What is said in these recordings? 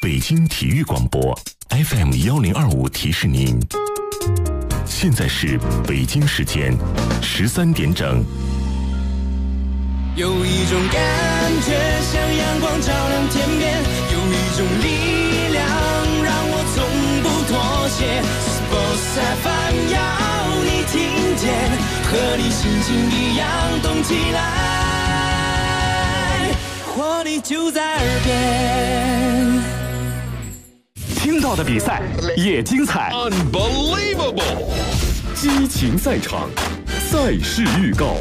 北京体育广播 FM1025提示您，现在是北京时间13点整。 有一种感觉像阳光照亮天边，有一种力量让我从不妥协。Sports FM 要你听见，和你心情一样动起来，活力就在耳边。 听到的比赛也精彩 ，Unbelievable！ 激情赛场，赛事预告。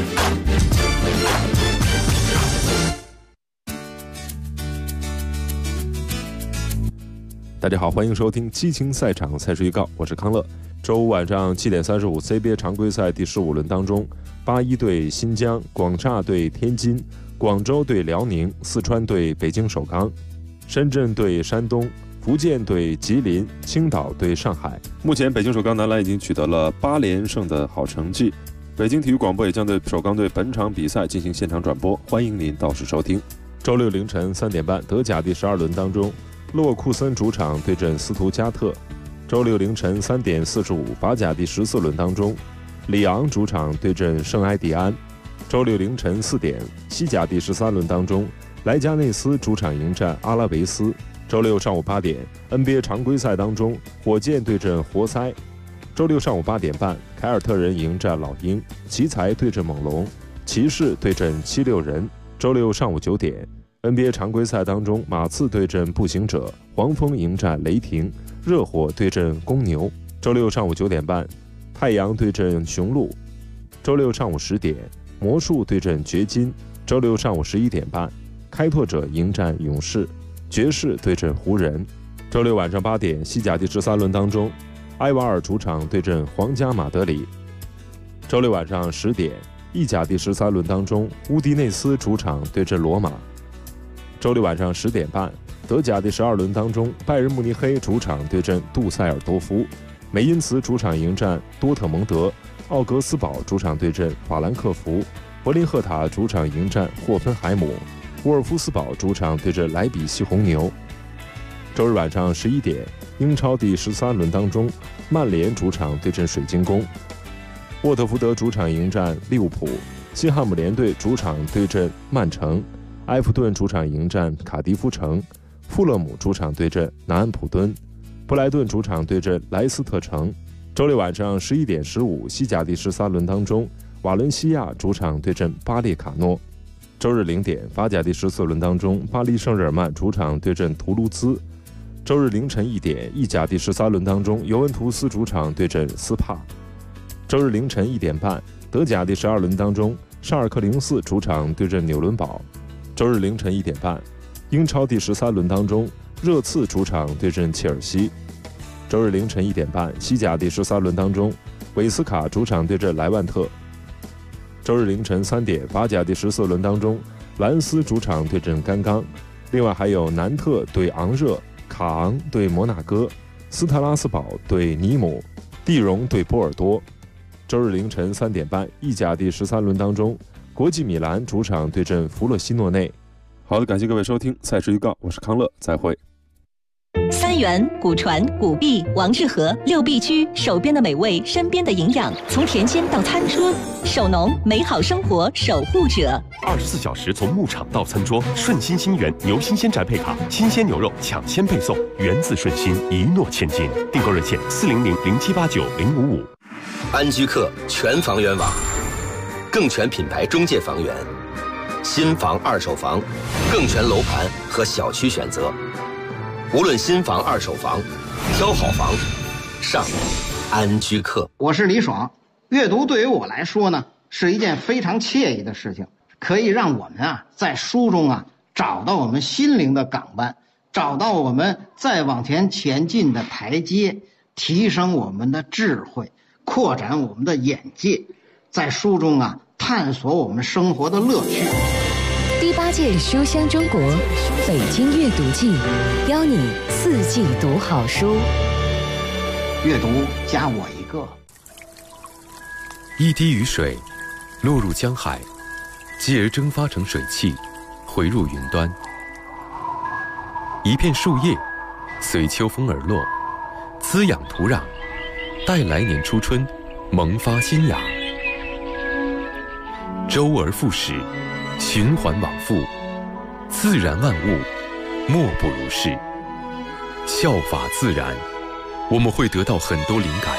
大家好，欢迎收听激情赛场赛事预告，我是康乐。周五晚上7点35 CBA 常规赛第15轮当中，81对新疆，广厦对天津，广州对辽宁，四川对北京首钢，深圳对山东，福建对吉林，青岛对上海。目前北京首钢男篮已经取得了8连胜的好成绩。北京体育广播也将对首钢队本场比赛进行现场转播，欢迎您到时收听。周六凌晨3点半，德甲第12轮当中，勒沃库森主场对阵斯图加特。周六凌晨3点45，法甲第14轮当中，里昂主场对阵圣埃蒂安。周六凌晨4点，西甲第13轮当中，莱加内斯主场迎战阿拉维斯。周六上午8点 ，NBA 常规赛当中，火箭对阵活塞。周六上午8点半，凯尔特人迎战老鹰，奇才对阵猛龙，骑士对阵76人。周六上午9点 ，NBA 常规赛当中，马刺对阵步行者，黄蜂迎战雷霆，热火对阵公牛。周六上午9点半，太阳对阵雄鹿。周六上午10点，魔术对阵掘金。周六上午11点半，开拓者迎战勇士，爵士对阵湖人。周六晚上8点，西甲第13轮当中，埃瓦尔主场对阵皇家马德里。周六晚上10点，意甲第13轮当中，乌迪内斯主场对阵罗马。周六晚上10点半，德甲第12轮当中，拜仁慕尼黑主场对阵杜塞尔多夫，梅因茨主场迎战多特蒙德，奥格斯堡主场对阵法兰克福，柏林赫塔主场迎战霍芬海姆，沃尔夫斯堡主场对阵莱比锡红牛。周日晚上11点，英超第13轮当中，曼联主场对阵水晶宫，沃特福德主场迎战利物浦，西汉姆联队主场对阵曼城，埃弗顿主场迎战卡迪夫城，富勒姆主场对阵南安普敦，布莱顿主场对阵莱斯特城。周六晚上11点15，西甲第13轮当中，瓦伦西亚主场对阵巴列卡诺。周日0点，法甲第14轮当中，巴黎圣日耳曼主场对阵图卢兹。周日凌晨1点，意甲第13轮当中，尤文图斯主场对阵斯帕。周日凌晨1点半，德甲第12轮当中，沙尔克04主场对阵纽伦堡。周日凌晨1点半，英超第13轮当中，热刺主场对阵切尔西。周日凌晨1点半，西甲第13轮当中，韦斯卡主场对阵莱万特。周日凌晨3点，法甲第14轮当中，兰斯主场对阵甘刚。另外还有南特对昂热，卡昂对摩纳哥，斯特拉斯堡对尼姆，蒂荣对波尔多。周日凌晨3点半，意甲第13轮当中，国际米兰主场对阵弗洛西诺内。好的，感谢各位收听赛事预告，我是康乐，再会。 三元、古传、古碧、王致和6必居，手边的美味，身边的营养，从甜鲜到餐桌，手农美好生活守护者。 24小时从牧场到餐桌，顺心新源牛新鲜宅配卡，新鲜牛肉抢先配送，源自顺心，一诺千金。订购热线400-0789-055。 安居客全房源网，更全品牌中介房源，新房、二手房，更全楼盘和小区选择。无论新房、二手房，挑好房，上安居客。 我是李爽。阅读对于我来说呢，是一件非常惬意的事情，可以让我们在书中找到我们心灵的港湾，找到我们再往前进的台阶，提升我们的智慧，扩展我们的眼界，在书中探索我们生活的乐趣。 第8届书香中国北京阅读季，邀你4季读好书。 阅读加我一个。 一滴雨水落入江海，继而蒸发成水汽，回入云端。 一片树叶随秋风而落，滋养土壤，待来年初春萌发新芽。周而复始，循环往复，自然万物莫不如是。效法自然，我们会得到很多灵感。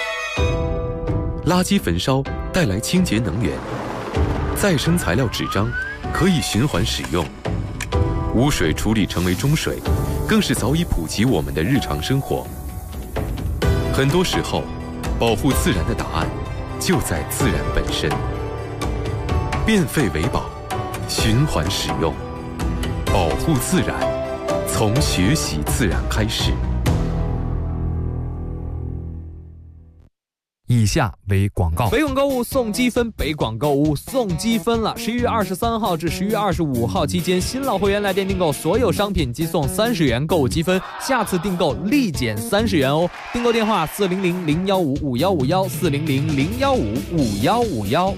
垃圾焚烧带来清洁能源，再生材料纸张可以循环使用，污水处理成为中水，更是早已普及我们的日常生活。很多时候，保护自然的答案就在自然本身。变废为宝，循环使用，保护自然，从学习自然开始。 以下为广告。 北广购物送积分，北广购物送积分了！11月23号至11月25号期间，新老会员来电订购所有商品即送30元购物积分，下次订购立减30元哦。订购电话400-015-5151，400-015-5151。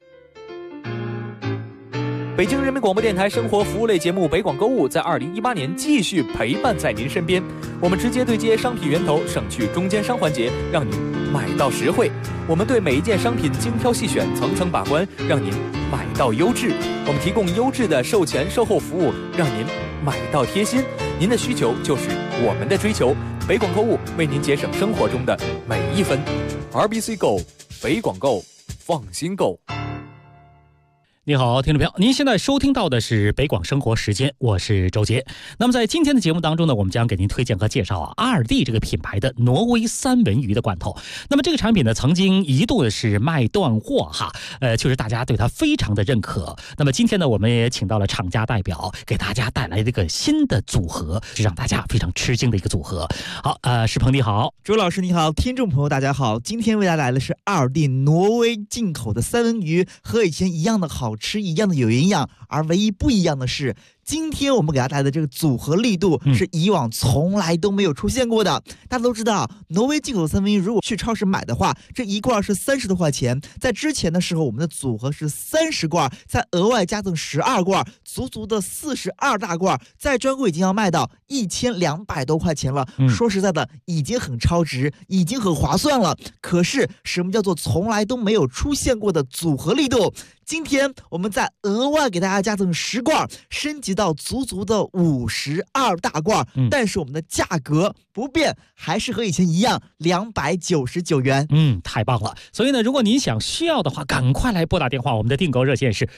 北京人民广播电台生活服务类节目《北广购物》在2018年继续陪伴在您身边。我们直接对接商品源头，省去中间商环节，让您买到实惠。我们对每一件商品精挑细选，层层把关，让您买到优质。我们提供优质的售前售后服务，让您买到贴心。您的需求就是我们的追求。北广购物为您节省生活中的每一分。RBC Go， 北广购，放心购。 你好，听众朋友，您现在收听到的是北广生活时间，我是周杰。那么在今天的节目当中呢，我们将给您推荐和介绍阿尔蒂这个品牌的挪威三文鱼的罐头。那么这个产品呢，曾经一度的是卖断货哈，确实大家对它非常的认可。那么今天呢，我们也请到了厂家代表，给大家带来这个新的组合，是让大家非常吃惊的一个组合。好，石鹏你好， 周老师你好，听众朋友大家好，今天为大家来的是阿尔蒂挪威进口的三文鱼，和以前一样的好吃，一样的有营养，而唯一不一样的是，今天我们给大家带来的这个组合力度是以往从来都没有出现过的。大家都知道，挪威进口的三文鱼，如果去超市买的话，这一罐是30多块钱。在之前的时候，我们的组合是30罐，再额外加赠12罐，足足的42大罐，在专柜已经要卖到1200多块钱了。说实在的，已经很超值，已经很划算了。可是，什么叫做从来都没有出现过的组合力度？今天我们再额外给大家加赠10罐，升级到足足的52大罐，但是我们的价格不变，还是和以前一样299元。 太棒了！所以呢，如果您需要的话，赶快来拨打电话，我们的订购热线是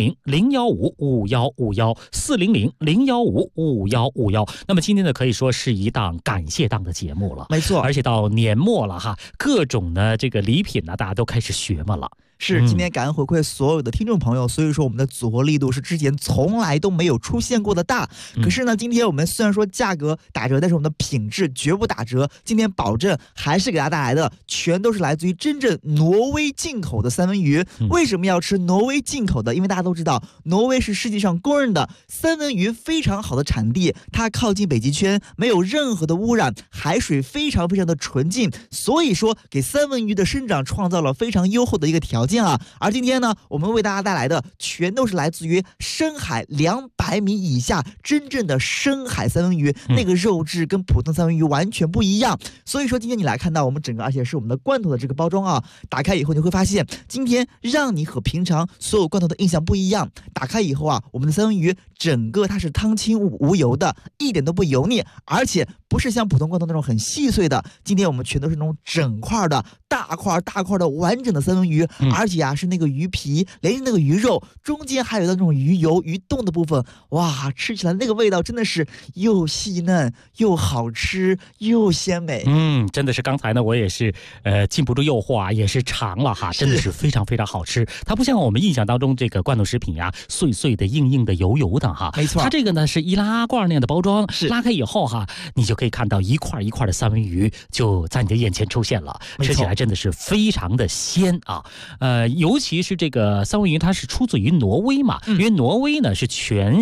400-015-5151，400-015-5151。那么今天呢，可以说是一档感谢档的节目了， 没错。 而且到年末了哈，各种呢这个礼品呢，大家都开始学嘛了。 是，今天感恩回馈所有的听众朋友，所以说我们的组合力度是之前从来都没有出现过的大。可是呢，今天我们虽然说价格打折，但是我们的品质绝不打折。今天保证还是给大家带来的全都是来自于真正挪威进口的三文鱼。为什么要吃挪威进口的？因为大家都知道，挪威是世界上公认的三文鱼非常好的产地，它靠近北极圈，没有任何的污染，海水非常非常的纯净，所以说给三文鱼的生长创造了非常优厚的一个条件。而今天呢，我们为大家带来的全都是来自于深海200米以下真正的深海三文鱼，那个肉质跟普通三文鱼完全不一样。所以说今天你来看到我们整个，而且是我们的罐头的这个包装啊，打开以后你会发现，今天让你和平常所有罐头的印象不一样。打开以后啊，我们的三文鱼整个它是汤清无油的，一点都不油腻，而且不是像普通罐头那种很细碎的，今天我们全都是那种整块的大块的完整的三文鱼，而且啊是那个鱼皮连着那个鱼肉，中间还有那种鱼油鱼冻的部分，哇，吃起来那个味道真的是又细嫩又好吃又鲜美。 真的是刚才呢我也是禁不住诱惑啊，也是尝了哈，真的是非常非常好吃。它不像我们印象当中这个罐头食品呀，碎碎的硬硬的油油的哈， 没错， 它这个呢是易拉罐那样的包装，拉开以后哈，你就可以看到一块一块的三文鱼就在你的眼前出现了，吃起来真的是非常的鲜啊。尤其是这个三文鱼，它是出自于挪威嘛，因为挪威呢是全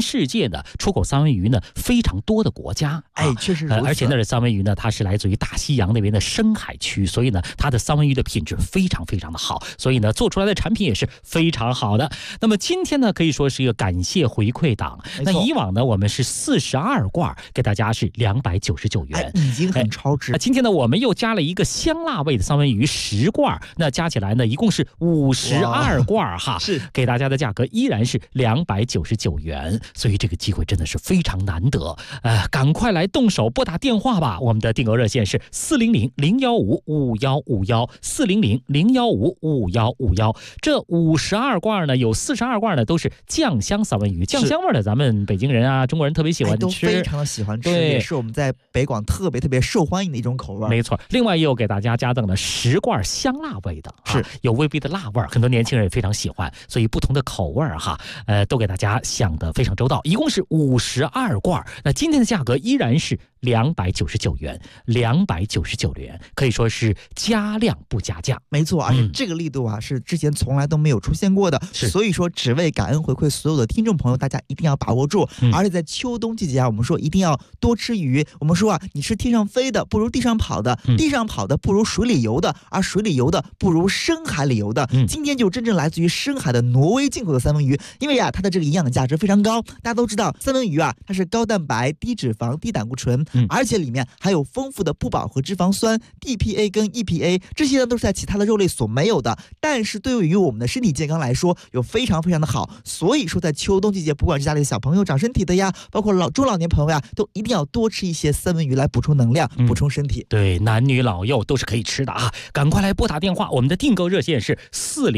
世界呢出口三文鱼呢非常多的国家。 确实如此。 而且那的三文鱼呢，它是来自于大西洋那边的深海区，所以呢，它的三文鱼的品质非常非常的好，所以呢，做出来的产品也是非常好的。那么今天呢，可以说是一个感谢回馈档。那以往呢，我们是42罐，给大家是299元， 已经很超值。 今天呢，我们又加了一个香辣味的三文鱼10罐，那加起来呢，一共是52罐哈， 是给大家的价格依然是299元，所以这个机会真的是非常难得。赶快来动手拨打电话吧，我们的订购热线是400-015-5151，400-015-5151。这52罐呢，有42罐呢都是酱香三文鱼，酱香味的咱们北京人啊、中国人特别喜欢吃， 都非常的喜欢吃，也是我们在北广特别受欢迎的一种口味。 没错，另外又给大家加赠了10罐香辣味的， 是有微微的辣味，很多年轻人也非常喜欢，所以不同的口味哈，都给大家想得非常周到，一共是52罐。那今天的价格依然是299元，299元，可以说是加量不加价。 没错，而且这个力度啊，是之前从来都没有出现过的。所以说，只为感恩回馈所有的听众朋友，大家一定要把握住。而且在秋冬季节啊，我们说一定要多吃鱼。我们说啊，你吃天上飞的不如地上跑的，地上跑的不如水里游的，而水里游的不如深海里游的。今天就真正来自于深海的挪威进口的三文鱼，因为啊，它的这个营养价值非常高。大家都知道，三文鱼啊，它是高蛋白、低脂肪、低胆固醇。而且里面还有丰富的不饱和脂肪酸 DPA 跟 EPA， 这些呢都是在其他的肉类所没有的，但是对于我们的身体健康来说有非常非常的好。所以说在秋冬季节，不管是家里的小朋友长身体的呀，包括中老年朋友呀，都一定要多吃一些三文鱼来补充能量，补充身体。 对，男女老幼都是可以吃的啊！赶快来拨打电话，我们的订购热线是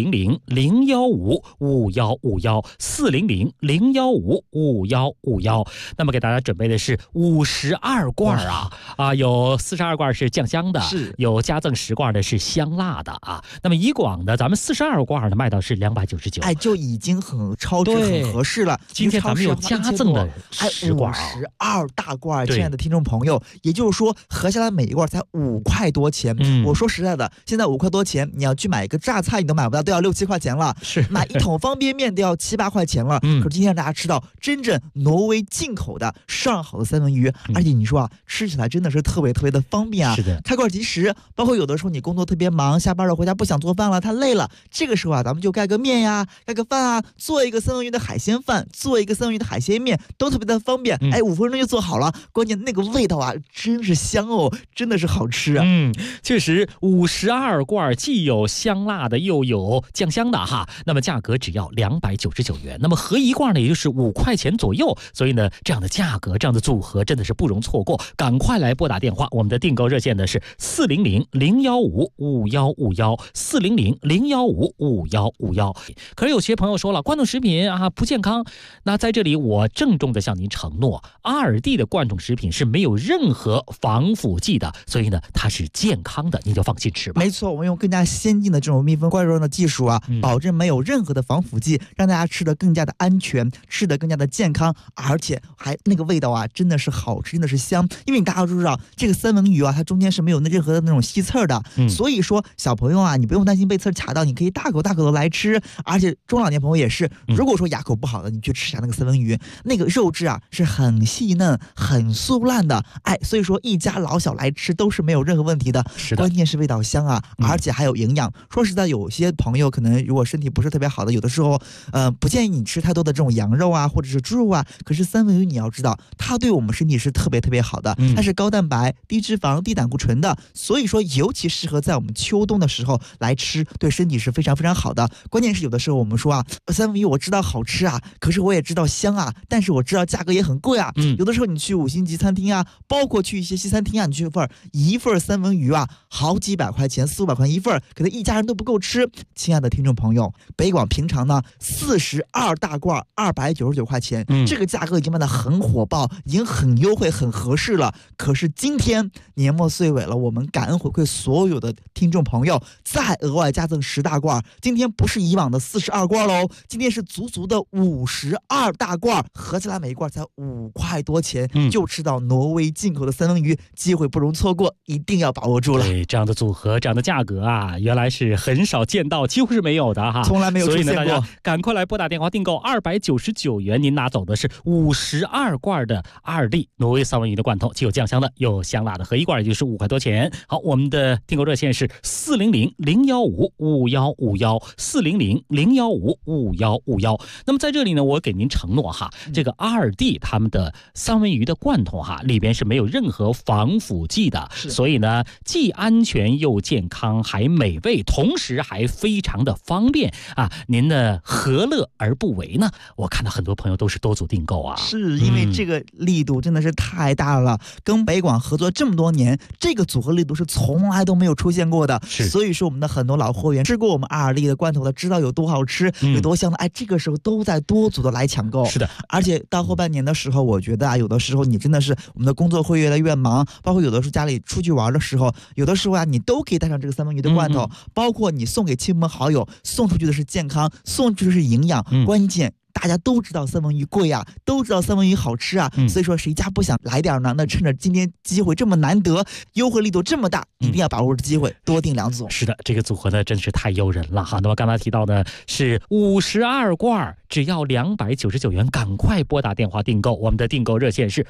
400-015-5151，400-015-5151。那么给大家准备的是52罐有42罐是酱香的， 是有加赠10罐的是香辣的啊。那么以往的咱们42罐呢卖到是299， 就已经很超值很合适了。 今天咱们有加赠的10罐 ，52大罐，亲爱的听众朋友，也就是说合下来每一罐才5块多钱。我说实在的，现在5块多钱，你要去买一个榨菜你都买不到，都要6-7块钱了。 是买一桶方便面都要7-8块钱了。可是今天让大家吃到真正挪威进口的上好的三文鱼，而且你说啊，吃起来真的是特别的方便啊。 是的， 开罐即食。包括有的时候你工作特别忙，下班了回家不想做饭了，太累了，这个时候啊，咱们就盖个面呀，盖个饭啊，做一个三文鱼的海鲜饭，做一个三文鱼的海鲜面，都特别的方便。5分钟就做好了，关键那个味道啊，真是香哦，真的是好吃啊。 确实52罐既有香辣的，又有酱香的哈。那么价格只要299元，那么合一罐呢，也就是5块钱左右。所以呢，这样的价格，这样的组合真的是不容错过。赶快来拨打电话，我们的订购热线呢是400-015-5151，400-015-5151。可是有些朋友说了，罐头食品啊不健康，那在这里我郑重的向您承诺，阿尔蒂的罐头食品是没有任何防腐剂的，所以呢它是健康的，您就放心吃吧。 没错，我们用更加先进的这种密封罐装的技术啊，保证没有任何的防腐剂，让大家吃得更加的安全，吃得更加的健康，而且还那个味道啊，真的是好吃，真的是香。因为大家都知道，这个三文鱼啊，它中间是没有任何的那种吸刺的，所以说小朋友啊，你不用担心被刺卡到，你可以大口的来吃。而且中老年朋友也是，如果说牙口不好的，你去吃一下那个三文鱼，那个肉质啊是很细嫩、很酥烂的，所以说一家老小来吃都是没有任何问题的。关键是味道香啊，而且还有营养。说实在，有些朋友可能如果身体不是特别好的，有的时候不建议你吃太多的这种羊肉啊，或者是猪肉啊。可是三文鱼你要知道，它对我们身体是特别好的，它是高蛋白、低脂肪、低胆固醇的，所以说尤其适合在我们秋冬的时候来吃，对身体是非常好的。关键是有的时候我们说啊，三文鱼我知道好吃啊，可是我也知道香啊，但是我知道价格也很贵啊。有的时候你去5星级餐厅啊，包括去一些西餐厅啊，你去一份三文鱼啊，好几百块钱，400-500块一份，可能一家人都不够吃。亲爱的听众朋友，北广平常呢42大罐299块钱，这个价格已经卖得很火爆，已经很优惠很合适了。可是今天年末岁尾了，我们感恩回馈所有的听众朋友，再额外加赠10大罐。今天不是以往的42罐喽，今天是足的52大罐，合起来每一罐才5块多钱，就吃到挪威进口的三文鱼，机会不容错过，一定要把握住了。 对，这样的组合，这样的价格啊，原来是很少见到，几乎是没有的哈， 从来没有出现过。 所以呢，大家赶快来拨打电话订购299元元，您拿走的是52罐的2D 挪威三文鱼的罐头，既有酱香的，有香辣的，合一罐也就是5块多钱。好，我们的订购热线是400-015-5151，400-015-5151。那么在这里呢，我给您承诺哈，这个2D 他们的三文鱼的罐头哈，里边是没有任何防腐剂的，所以呢，既安全又健康，还美味，同时还非常的方便啊！您呢，何乐而不为呢？我看到很多朋友都是多组订购啊， 是因为这个力度真的是太大了，跟北广合作这么多年，这个组合力度是从来都没有出现过的。所以说我们的很多老会员吃过我们2D的罐头的，知道有多好吃，有多香的，哎，这个时候都在多组的来抢购。 是的， 而且到后半年的时候，我觉得啊，有的时候你真的是我们的工作会越来越忙，包括有的时候家里出去玩的时候，有的时候啊，你都可以带上这个三文鱼的罐头，包括你送给亲朋好友，送出去的是健康，送出去的是营养，关键大家都知道三文鱼贵啊，都知道三文鱼好吃啊，所以说谁家不想来点呢？那趁着今天机会这么难得，优惠力度这么大，一定要把握着机会，多订2组。 是的，这个组合呢真是太诱人了哈。那么刚才提到呢是52罐，只要299元，赶快拨打电话订购。我们的订购热线是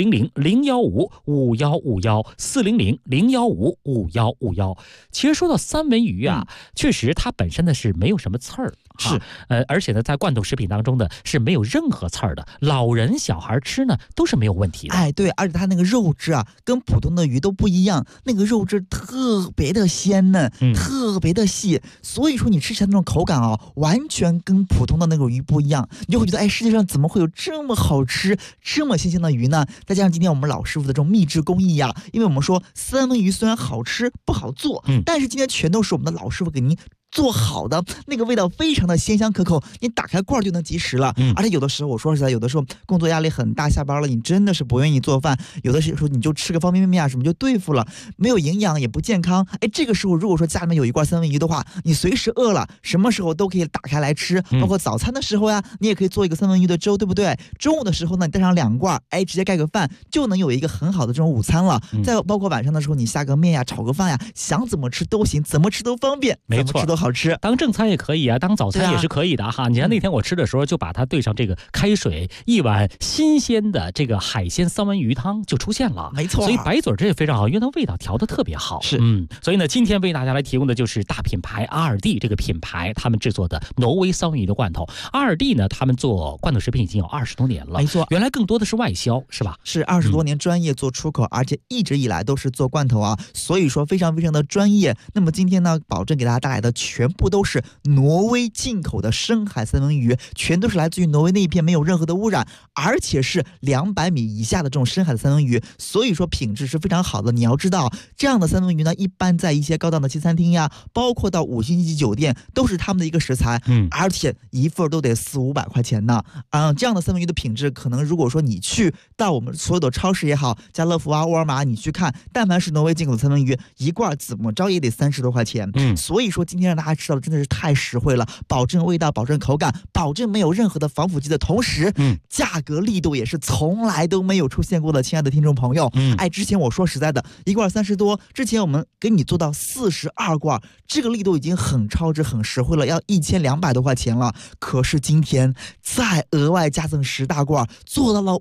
400-015-5151，400-015-5151。其实说到三文鱼啊，确实它本身呢是没有什么刺儿，是而且呢在罐头食品当中呢是没有任何刺儿的，老人小孩吃呢都是没有问题的。 哎，对，而且它那个肉质啊跟普通的鱼都不一样，那个肉质特别的鲜嫩，特别的细，所以说你吃起来那种口感啊，完全跟普通的那种鱼不一样，你就会觉得哎，世界上怎么会有这么好吃这么新鲜的鱼呢？再加上今天我们老师傅的这种秘制工艺呀，因为我们说三文鱼虽然好吃不好做，但是今天全都是我们的老师傅给您做好的，那个味道非常的鲜香可口，你打开罐就能即食了。而且有的时候我说实在，有的时候工作压力很大，下班了你真的是不愿意做饭，有的时候你就吃个方便面啊什么就对付了，没有营养也不健康。哎，这个时候如果说家里面有一罐三文鱼的话，你随时饿了什么时候都可以打开来吃，包括早餐的时候呀，你也可以做一个三文鱼的粥，对不对？中午的时候呢，你带上2罐，哎，直接盖个饭就能有一个很好的这种午餐了。再包括晚上的时候你下个面呀，炒个饭呀，想怎么吃都行，怎么吃都方便， 没错， 怎么吃都好吃。 当正餐也可以啊，当早餐也是可以的哈。你看那天我吃的时候，就把它兑上这个开水，一碗新鲜的这个海鲜三文鱼汤就出现了， 没错。 所以白嘴这也非常好，因为它味道调得特别好。 是， 所以呢，今天为大家来提供的就是大品牌2D这个品牌他们制作的挪威三文鱼的罐头。2D呢，他们做罐头食品已经有20多年了， 没错。 原来更多的是外销，是吧？ 是20多年专业做出口，而且一直以来都是做罐头啊，所以说非常非常的专业。那么今天呢，保证给大家带来的全部都是挪威进口的深海三文鱼，全都是来自于挪威那一片，没有任何的污染，而且是200米以下的这种深海的三文鱼，所以说品质是非常好的。你要知道，这样的三文鱼呢，一般在一些高档的西餐厅呀，包括到5星级酒店，都是他们的一个食材，而且一份都得400-500块钱呢。这样的三文鱼的品质，可能如果说你去到我们所有的超市也好，家乐福啊、沃尔玛，你去看，但凡是挪威进口的三文鱼，一罐怎么着也得30多块钱。所以说今天让大家吃到的真的是太实惠了，保证味道，保证口感，保证没有任何的防腐剂的同时，价格力度也是从来都没有出现过的。亲爱的听众朋友，哎，之前我说实在的，一罐30多，之前我们给你做到42罐，这个力度已经很超值、很实惠了，要1200多块钱了。可是今天再额外加赠10大罐，做到了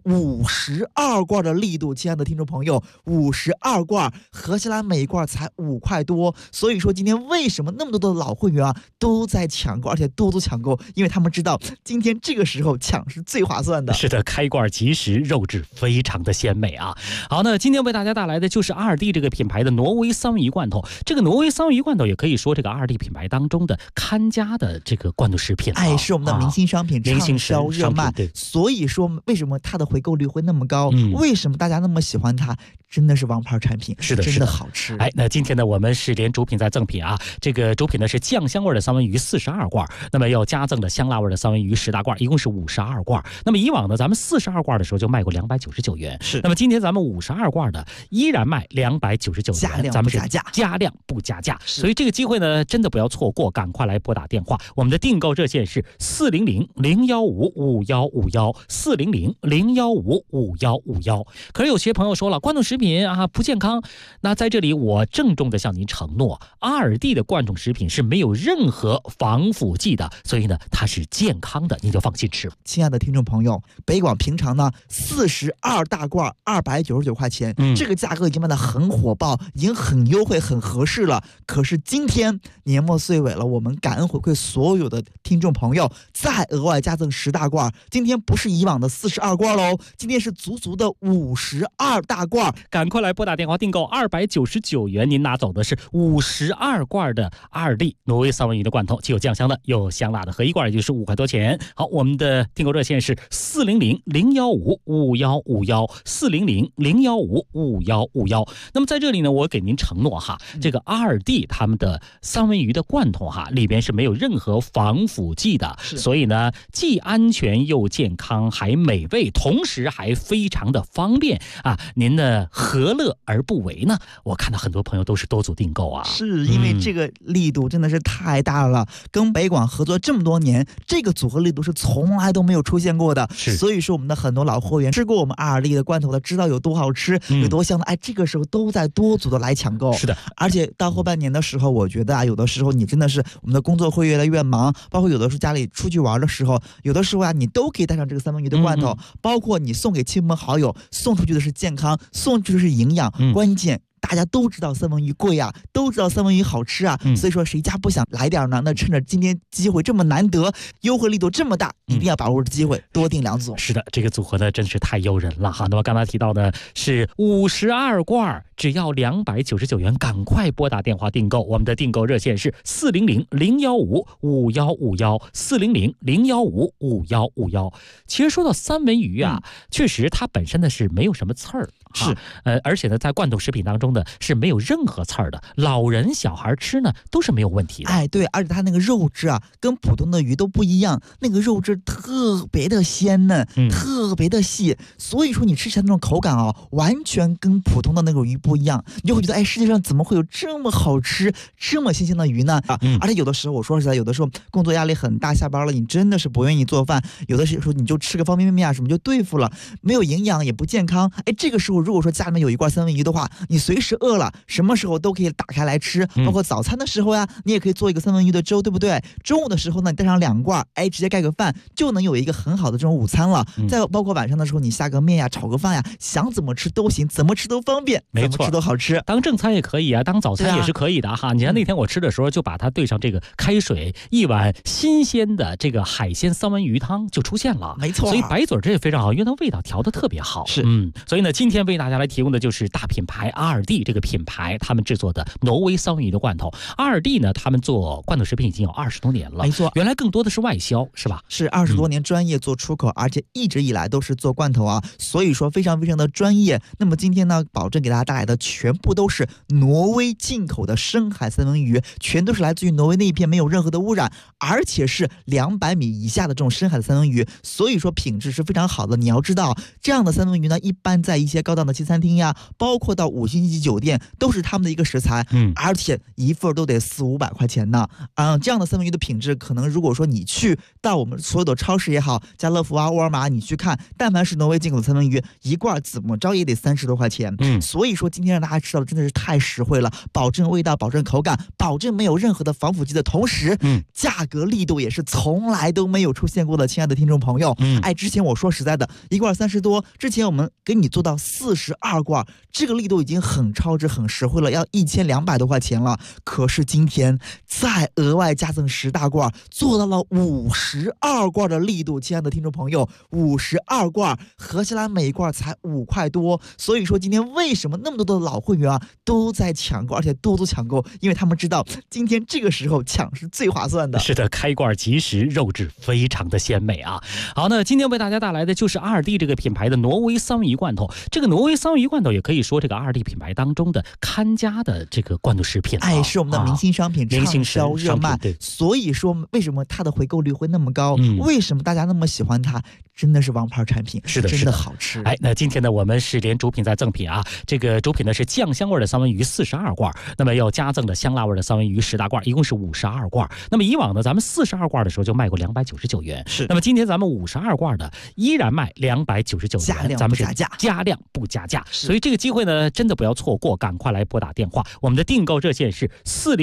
52罐的力度。亲爱的听众朋友，52罐合起来每罐才5块多，所以说今天为什么那么多的老会员啊都在抢购，而且多抢购，因为他们知道今天这个时候抢是最划算的。 是的，开罐即食，肉质非常的鲜美啊。好，那今天为大家带来的就是2D这个品牌的挪威三文鱼罐头。这个挪威三文鱼罐头也可以说这个2D品牌当中的看家的这个罐头食品， 哎，是我们的明星商品，畅销热卖。所以说为什么它的回购率会那么高？为什么大家那么喜欢它？真的是王牌产品， 是的， 真的好吃。 哎，那今天呢，我们是连主品再赠品啊。这个主品呢是酱香味的三文鱼42罐，那么要加赠的香辣味的三文鱼10大罐，一共是52罐。那么以往呢，咱们42罐的时候就卖过299元， 是。 那么今天咱们52罐的依然卖299元，咱们是加量不加价。所以这个机会呢，真的不要错过，赶快来拨打电话。我们的订购热线是400-015-5151，400-015-5151。可是有些朋友说了，罐头食品啊不健康，那在这里我郑重的向您承诺，2D的罐头食品是是没有任何防腐剂的，所以呢它是健康的，你就放心吃。 亲爱的听众朋友，北广平常呢42大罐299块钱，这个价格已经卖得很火爆，已经很优惠很合适了。可是今天年末岁尾了，我们感恩回馈所有的听众朋友，再额外加赠10大罐，今天不是以往的42罐喽，今天是足足的52大罐。 赶快来拨打电话订购299元，您拿走的是52罐的2D 挪威三文鱼的罐头，既有酱香的有香辣的，合一罐也就是5块多钱。好，我们的订购热线是400-015-5151 400-015-5151。那么在这里呢，我给您承诺哈，这个2D 他们的三文鱼的罐头哈，里边是没有任何防腐剂的，所以呢既安全又健康还美味，同时还非常的方便啊！您呢何乐而不为呢？我看到很多朋友都是多组订购啊， 是因为这个力度真的是太大了，跟北广合作这么多年，这个组合力度是从来都没有出现过的。所以说我们的很多老货源吃过我们2D的罐头的，知道有多好吃，有多香的，哎，这个时候都在多组的来抢购。 是的， 而且到后半年的时候，我觉得啊，有的时候你真的是我们的工作会越来越忙，包括有的时候家里出去玩的时候，有的时候啊，你都可以带上这个三文鱼的罐头，包括你送给亲朋好友，送出去的是健康，送出去的是营养，关键大家都知道三文鱼贵啊，都知道三文鱼好吃啊，所以说谁家不想来点呢？那趁着今天机会这么难得，优惠力度这么大，一定要把握着机会，多订2组。 是的，这个组合呢真是太诱人了哈。那么刚才提到的是52罐，只要299元，赶快拨打电话订购。我们的订购热线是400-015-5151 400-015-5151。其实说到三文鱼啊，确实它本身呢是没有什么刺儿， 是而且呢在罐头食品当中呢是没有任何刺儿的，老人小孩吃呢都是没有问题的。 哎，对，而且它那个肉质啊跟普通的鱼都不一样，那个肉质特别的鲜嫩，特别的细，所以说你吃起来那种口感啊，完全跟普通的那种鱼不一样，你就会觉得哎，世界上怎么会有这么好吃这么新鲜的鱼呢？而且有的时候我说实在，有的时候工作压力很大，下班了你真的是不愿意做饭，有的时候你就吃个方便面啊什么就对付了，没有营养也不健康。哎，这个时候如果说家里面有一罐三文鱼的话，你随时饿了什么时候都可以打开来吃，包括早餐的时候呀，你也可以做一个三文鱼的粥，对不对？中午的时候呢，你带上2罐，哎，直接盖个饭就能有一个很好的这种午餐了。再包括晚上的时候，你下个面呀，炒个饭呀，想怎么吃都行，怎么吃都方便， 没错， 怎么吃都好吃。 当正餐也可以啊，当早餐也是可以的哈。你看那天我吃的时候，就把它兑上这个开水，一碗新鲜的这个海鲜三文鱼汤就出现了， 没错。 所以白嘴这也非常好，因为它味道调得特别好。 是， 所以呢，今天为大家来提供的就是大品牌2D这个品牌他们制作的挪威三文鱼的罐头。2D 呢，他们做罐头食品已经有20多年了， 没错。 原来更多的是外销，是吧？ 是20多年专业做出口，而且一直以来都是做罐头啊，所以说非常非常的专业。那么今天呢，保证给大家带来的全部都是挪威进口的深海三文鱼，全都是来自于挪威那一片，没有任何的污染，而且是200米以下的这种深海的三文鱼，所以说品质是非常好的。你要知道，这样的三文鱼呢，一般在一些高档的西餐厅呀，包括到5星级酒店，都是他们的一个食材，而且一份都得400-500块钱呢。这样的三文鱼的品质，可能如果说你去到我们所有的超市也好，家乐福啊、沃尔玛，你去看，但凡是挪威进口的三文鱼，一罐怎么着也得30多块钱。所以说今天让大家吃到的真的是太实惠了，保证味道，保证口感，保证没有任何的防腐剂的同时，价格力度也是从来都没有出现过的。亲爱的听众朋友，哎，之前我说实在的，一罐30多，之前我们给你做到42罐，这个力度已经很超值、很实惠了，要1200多块钱了。可是今天再额外加赠10大罐，做到了52罐的力度。亲爱的听众朋友，52罐合起来每罐才5块多。所以说今天为什么那么多的老会员啊都在抢购，而且多多抢购，因为他们知道今天这个时候抢是最划算的。 是的，开罐即食，肉质非常的鲜美啊。好，那今天为大家带来的就是2D这个品牌的挪威三文鱼罐头。这个挪威三文鱼罐头也可以说这个2D品牌当中的看家的这个罐头食品， 哎，是我们的明星商品，畅销热卖。所以说为什么它的回购率会那么高？为什么大家那么喜欢它？ 真的是王牌产品， 是的， 真的好吃。 哎，那今天呢，我们是连主品再赠品啊，这个主品呢是酱香味的三文鱼42罐，那么要加赠的香辣味的三文鱼10大罐，一共是52罐。那么以往呢，咱们42罐的时候就卖过299元， 是。 那么今天咱们52罐的依然卖299元，咱们是加量不加价，所以这个机会呢，真的不要错过，赶快来拨打电话，我们的订购热线是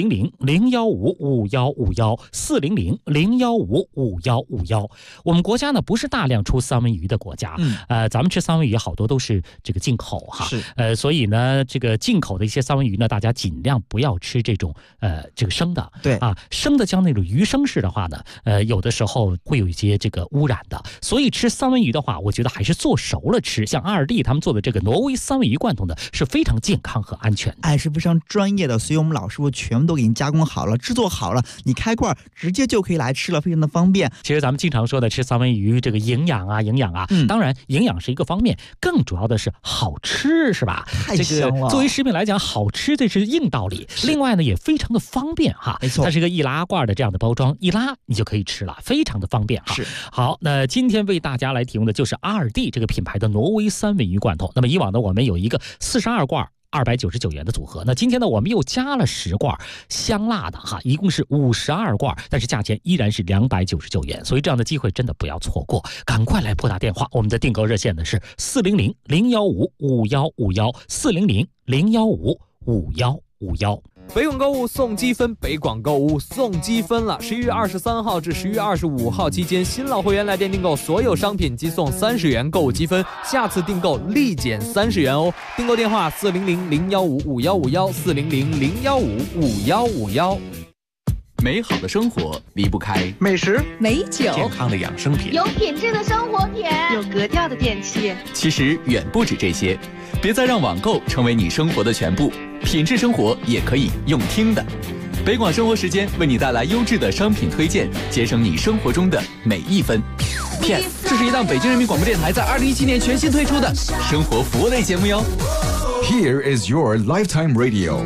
400-015-5151，400-015-5151。我们国家呢不是大量出三文鱼的国家，咱们吃三文鱼好多都是这个进口哈， 是所以呢，这个进口的一些三文鱼呢，大家尽量不要吃这种这个生的， 对啊，生的像那种鱼生式的话呢，有的时候会有一些这个污染的，所以吃三文鱼的话，我觉得还是做熟了吃。像阿尔蒂他们做的这个挪威三文鱼罐头呢，是非常健康和安全， 是非常专业的，所以我们老师傅全部都给你加工好了，制作好了，你开罐直接就可以来吃了，非常的方便。 其实咱们经常说的吃三文鱼，这个营养啊，当然营养是一个方面，更主要的是好吃，是吧？ 太香了。 这个作为食品来讲，好吃这是硬道理。另外呢，也非常的方便哈， 没错， 它是一个易拉罐的这样的包装，一拉你就可以吃了，非常的方便哈。 是。 好，那今天为大家来提供的就是阿尔蒂这个品牌的挪威三文鱼罐头。那么以往呢，我们有一个42罐。299元的组合，那今天呢，我们又加了10罐香辣的哈，一共是52罐，但是价钱依然是299元，所以这样的机会真的不要错过，赶快来拨打电话，我们的订购热线呢是400-015-5151，400-015-5151。 北广购物送积分，北广购物送积分了！11月23号至11月25号期间，新老会员来电订购所有商品即送30元购物积分，下次订购立减30元哦。订购电话400-015-5151，400-015-5151。 美好的生活离不开美食、 美酒、 健康的养生品、 有品质的生活品、 有格调的电器。 其实远不止这些，别再让网购成为你生活的全部，品质生活也可以用听的。北广生活时间为你带来优质的商品推荐，节省你生活中的每一分。Yes， 这是一档北京人民广播电台在2017年全新推出的生活服务类节目哟。 Here is your lifetime radio。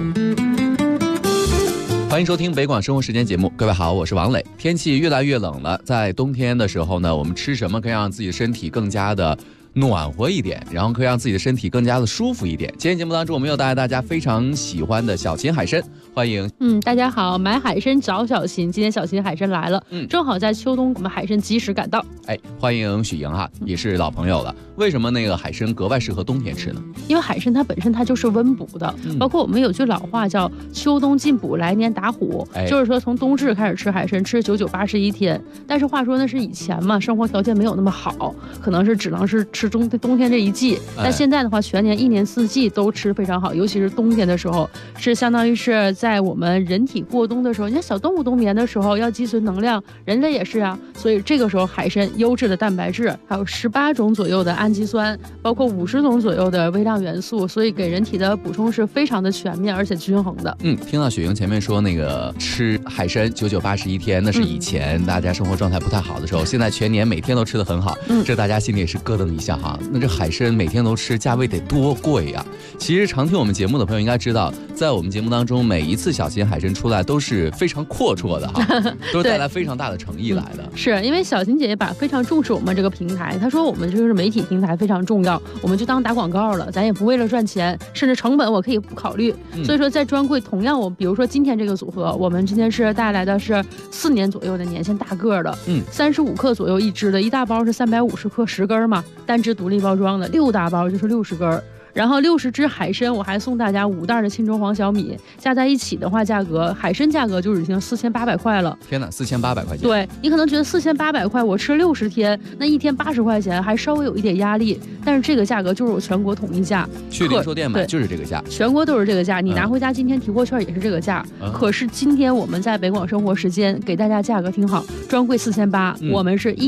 欢迎收听北广生活时间节目，各位好，我是王磊。天气越来越冷了，在冬天的时候呢，我们吃什么可以让自己的身体更加的暖和一点，然后可以让自己的身体更加的舒服一点。今天节目当中，我们又带来大家非常喜欢的小秦海参，欢迎。 大家好，买海参找小秦，今天小秦海参来了，正好在秋冬，我们海参及时赶到。 欢迎许莹哈，也是老朋友了。为什么那个海参格外适合冬天吃呢？ 因为海参它本身它就是温补的，包括我们有句老话叫秋冬进补，来年打虎，就是说从冬至开始吃海参，吃99、81天。但是话说那是以前嘛，生活条件没有那么好，可能是只能是吃冬天这一季。但现在的话，全年1年4季都吃非常好，尤其是冬天的时候，是相当于是在我们人体过冬的时候，你看小动物冬眠的时候要积存能量，人类也是啊，所以这个时候海参优质的蛋白质，还有18种左右的氨基酸，包括50种左右的微量元素，所以给人体的补充是非常的全面而且均衡的。 听到雪莹前面说那个吃海参99、81天，那是以前大家生活状态不太好的时候，现在全年每天都吃得很好，这大家心里也是咯噔一下哈。那这海参每天都吃，价位得多贵呀！其实常听我们节目的朋友应该知道，在我们节目当中，每一次小秦海参出来都是非常阔绰的哈，都是带来非常大的诚意来的。 是因为小秦姐姐非常重视我们这个平台，她说我们就是媒体平台非常重要，我们就当打广告了，咱也不为了赚钱，甚至成本我可以不考虑。所以说在专柜同样比如说今天这个组合，我们今天是带来的是4年左右的年限大个的，35克左右一支的，一大包是350克10根嘛，单只独立包装的，6大包就是60根。然后60只海参，我还送大家5袋的沁中黄小米，加在一起的话，价格海参价格就已经4800块了。 天哪，4800块钱！ 对，你可能觉得4800块，我吃60天，那一天80块钱，还稍微有一点压力。但是这个价格就是我全国统一价， 去零售店买就是这个价， 全国都是这个价。你拿回家今天提货券也是这个价。可是今天我们在北广生活时间给大家价格挺好，专柜4800，我们是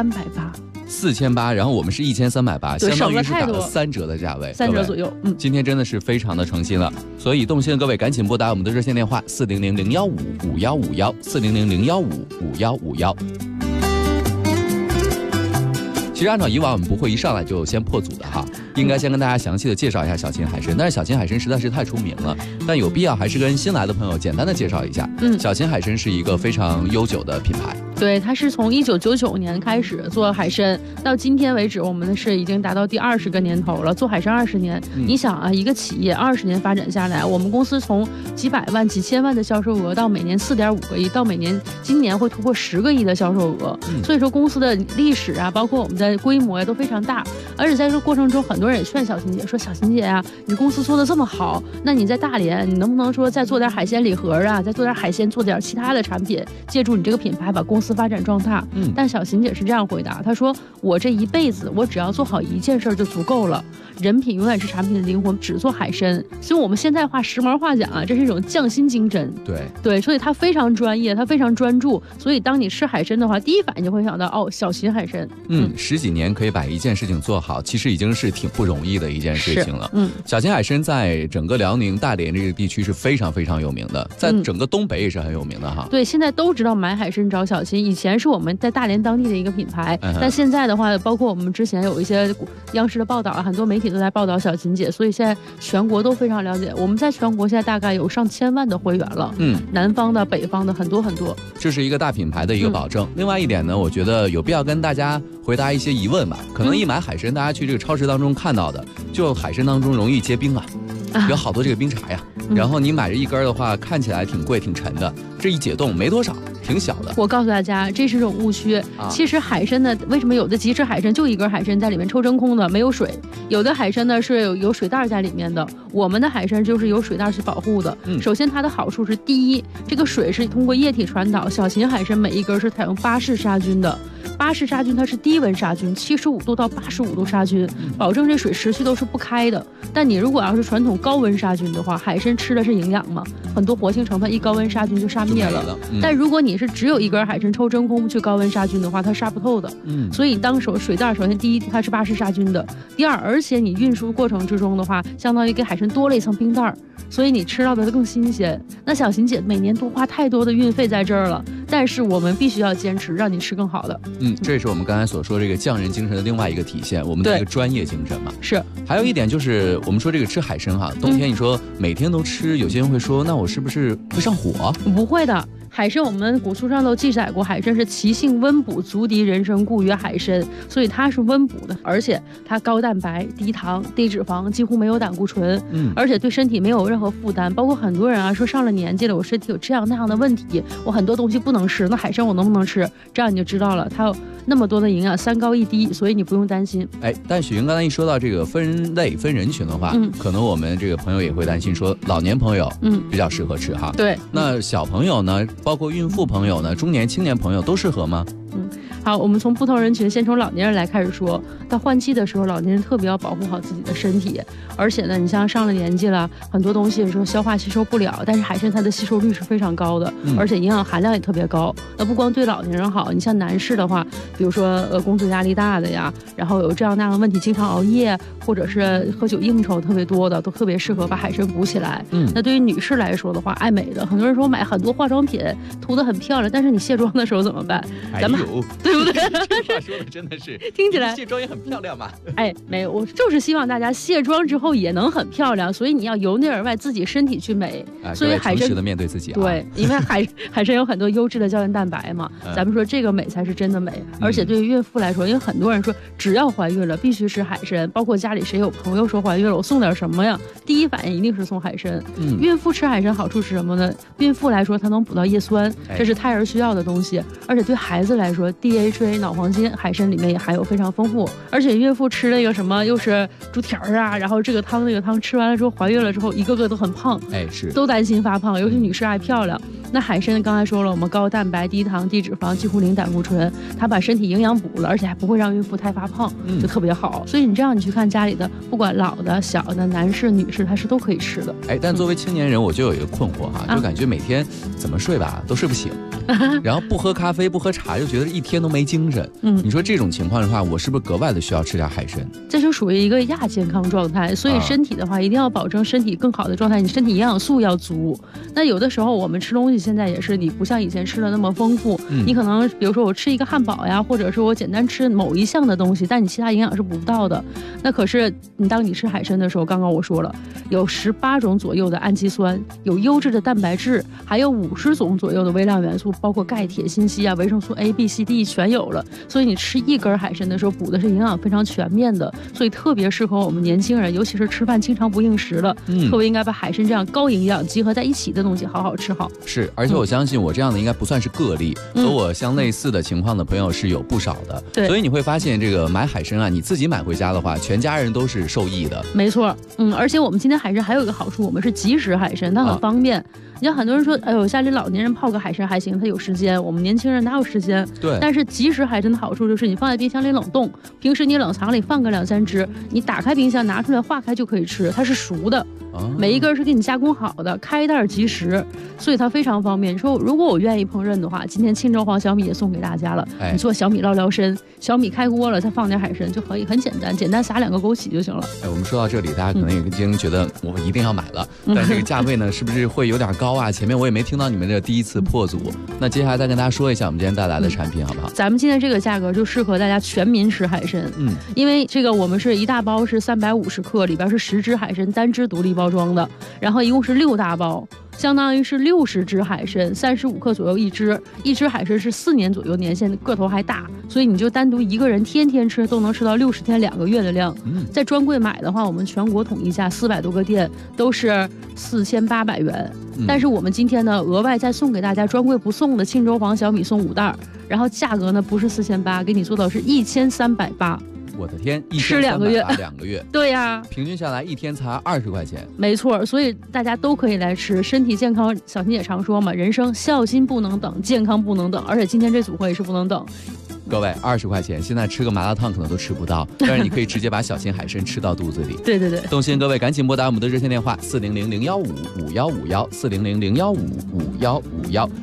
1380， 然后我们是1380，相当于是打了3折的价位 ，3折左右。 今天真的是非常的诚心了，所以动心的各位赶紧拨打我们的热线电话400-015-5151，400-015-5151。其实按照以往我们不会一上来就先破组的哈，应该先跟大家详细的介绍一下小秦海参，但是小秦海参实在是太出名了，但有必要还是跟新来的朋友简单的介绍一下。小秦海参是一个非常悠久的品牌， 对，它是从1999年开始做海参，到今天为止，我们是已经达到第20个年头了，做海参20年。你想啊，一个企业20年发展下来，我们公司从几百万、几千万的销售额，到每年4.5个亿，到每年今年会突破10个亿的销售额。所以说公司的历史啊，包括我们的规模呀，都非常大。而且在这个过程中，很多人也劝小琴姐说：“小琴姐啊，你公司做的这么好，那你在大连，你能不能说再做点海鲜礼盒啊，再做点海鲜，做点其他的产品，借助你这个品牌把公司发展壮大？”但小琴姐是这样回答，她说：“我这一辈子，我只要做好一件事就足够了。人品永远是产品的灵魂，只做海参。”所以我们现在话时髦话讲啊，这是一种匠心精神。对，所以他非常专业，他非常专注。所以当你吃海参的话，第一反应就会想到哦，小秦海参。 10几年可以把一件事情做好，其实已经是挺不容易的一件事情了。小秦海参在整个辽宁大连这个地区是非常非常有名的，在整个东北也是很有名的哈。 对，现在都知道买海参找小秦，以前是我们在大连当地的一个品牌，但现在的话，包括我们之前有一些央视的报道啊，很多媒体都在报道小秦姐，所以现在全国都非常了解。我们在全国现在大概有上千万的会员了，南方的、北方的很多很多， 这是一个大品牌的一个保证。另外一点呢，我觉得有必要跟大家回答一些疑问吧。可能一买海参，大家去这个超市当中看到的，就海参当中容易结冰啊，有好多这个冰碴呀。然后你买这一根的话，看起来挺贵挺沉的，这一解冻没多少，挺小的。 我告诉大家，这是种误区。其实海参呢，为什么有的即食海参就一根海参在里面抽真空的，没有水；有的海参呢是有水袋在里面的。我们的海参就是有水袋去保护的。首先它的好处是，第一，这个水是通过液体传导。小秦海参每一根是采用巴氏杀菌的。巴氏杀菌它是低温杀菌，75度到85度杀菌，保证这水持续都是不开的。但你如果要是传统高温杀菌的话，海参吃的是营养嘛，很多活性成分一高温杀菌就杀灭了。但如果你是只有一根海参抽真空去高温杀菌的话，它杀不透的。所以当水袋首先第一它是巴氏杀菌的，第二，而且你运输过程之中的话，相当于给海参多了一层冰袋，所以你吃到的更新鲜。那小秦姐每年多花太多的运费在这儿了，但是我们必须要坚持，让你吃更好的。 这也是我们刚才所说这个匠人精神的另外一个体现，我们的一个专业精神嘛。 是。 还有一点就是我们说这个吃海参哈，冬天你说每天都吃，有些人会说，那我是不是会上火？ 不会的。海参我们古书上都记载过，海参是其性温补，足敌人参，故曰海参，所以它是温补的，而且它高蛋白、低糖、低脂肪，几乎没有胆固醇，而且对身体没有任何负担。包括很多人啊说上了年纪了，我身体有这样那样的问题，我很多东西不能吃，那海参我能不能吃？这样你就知道了，它有那么多的营养，3高1低，所以你不用担心。 但许云刚才一说到这个分类分人群的话，可能我们这个朋友也会担心说，老年朋友比较适合吃哈。 对， 那小朋友呢，包括孕妇朋友呢，中年青年朋友都适合吗？ 好，我们从不同人群，先从老年人来开始说。到换季的时候，老年人特别要保护好自己的身体，而且呢，你像上了年纪了，很多东西说消化吸收不了，但是海参它的吸收率是非常高的，而且营养含量也特别高。那不光对老年人好，你像男士的话，比如说工作压力大的呀，然后有这样那样的问题，经常熬夜或者是喝酒应酬特别多的，都特别适合把海参补起来。那对于女士来说的话，爱美的，很多人说买很多化妆品涂得很漂亮，但是你卸妆的时候怎么办？咱们对不对？ 这话说的真的是听起来卸妆也很漂亮嘛。 没有，我就是希望大家卸妆之后也能很漂亮，所以你要由内而外自己身体去美。所以海参诚实的面对自己。 对，因为海参有很多优质的胶原蛋白嘛，咱们说这个美才是真的美。而且对于孕妇来说，因为很多人说只要怀孕了必须吃海参，包括家里谁有朋友说怀孕了，我送点什么呀？第一反应一定是送海参。孕妇吃海参好处是什么呢？孕妇来说，它能补到叶酸，这是胎儿需要的东西。而且对孩子来说 ，DHA 脑黄金海参里面也含有非常丰富。而且孕妇吃那个什么又是猪蹄儿啊，然后这个汤那个汤，吃完了之后怀孕了之后一个个都很胖， 是都担心发胖，尤其女士爱漂亮。那海参刚才说了，我们高蛋白、低糖、低脂肪，几乎零胆固醇，它把身体营养补了，而且还不会让孕妇太发胖，就特别好。所以你这样你去看家里的，不管老的、小的、男士、女士，它是都可以吃的。 但作为青年人，我就有一个困惑哈，就感觉每天怎么睡吧都睡不醒，然后不喝咖啡、不喝茶，就觉得一天都没精神。你说这种情况的话，我是不是格外的需要吃点海参？ 这就属于一个亚健康状态，所以身体的话一定要保证身体更好的状态，你身体营养素要足。那有的时候我们吃东西现在也是你不像以前吃的那么丰富，你可能比如说我吃一个汉堡呀，或者是我简单吃某一项的东西，但你其他营养是补不到的。那可是当你吃海参的时候，刚刚我说了，有18种左右的氨基酸，有优质的蛋白质，还有50种左右的微量元素，包括钙、铁、锌、硒啊、维生素 A、B、C、D 全有了。所以你吃一根海参的时候，补的是营养非常全面的，所以特别适合我们年轻人，尤其是吃饭经常不应食的，特别应该把海参这样高营养集合在一起的东西好好吃好。 是，而且我相信我这样的应该不算是个例，和我相类似的情况的朋友是有不少的。 对， 所以你会发现这个买海参啊，你自己买回家的话，全家人都是受益的。 没错，而且我们今天海参还有一个好处，我们是即食海参，它很方便。你像很多人说，哎呦，家里老年人泡个海参还行，他有时间，我们年轻人哪有时间？ 对。 但是即食海参的好处就是你放在冰箱里冷冻，平时你冷藏里放个2、3只，你打开冰箱拿出来化开就可以吃，它是熟的。每一根是给你加工好的，开袋即食，所以它非常方便。你说如果我愿意烹饪的话，今天庆州黄小米也送给大家了。你做小米捞参，小米开锅了，再放点海参就可以，很简单，简单撒2个枸杞就行了。 我们说到这里，大家可能已经觉得我一定要买了，但这个价位呢，是不是会有点高啊？前面我也没听到你们的第一次破组，那接下来再跟大家说一下我们今天带来的产品，好不好？ 咱们今天这个价格就适合大家全民吃海参，因为这个我们是一大包是350克，里边是10只海参单只独立包装的，然后一共是6大包，相当于是60只海参，35克左右一只，一只海参是4年左右年限，个头还大，所以你就单独一个人天天吃都能吃到60天2个月的量。在专柜买的话，我们全国统一价400多个店都是4800元，但是我们今天呢额外再送给大家专柜不送的庆州黄小米送5袋，然后价格呢不是4800，给你做到是1380。 我的天， 吃2个月 ，2个月， 对呀， 平均下来一天才20块钱， 没错，所以大家都可以来吃，身体健康。小新也常说嘛，人生孝心不能等，健康不能等，而且今天这组合也是不能等。 各位，20块钱，现在吃个麻辣烫可能都吃不到，但是你可以直接把小心海参吃到肚子里。 对对对， 动心各位赶紧拨打我们的热线电话400-015-5151，400-015-5151。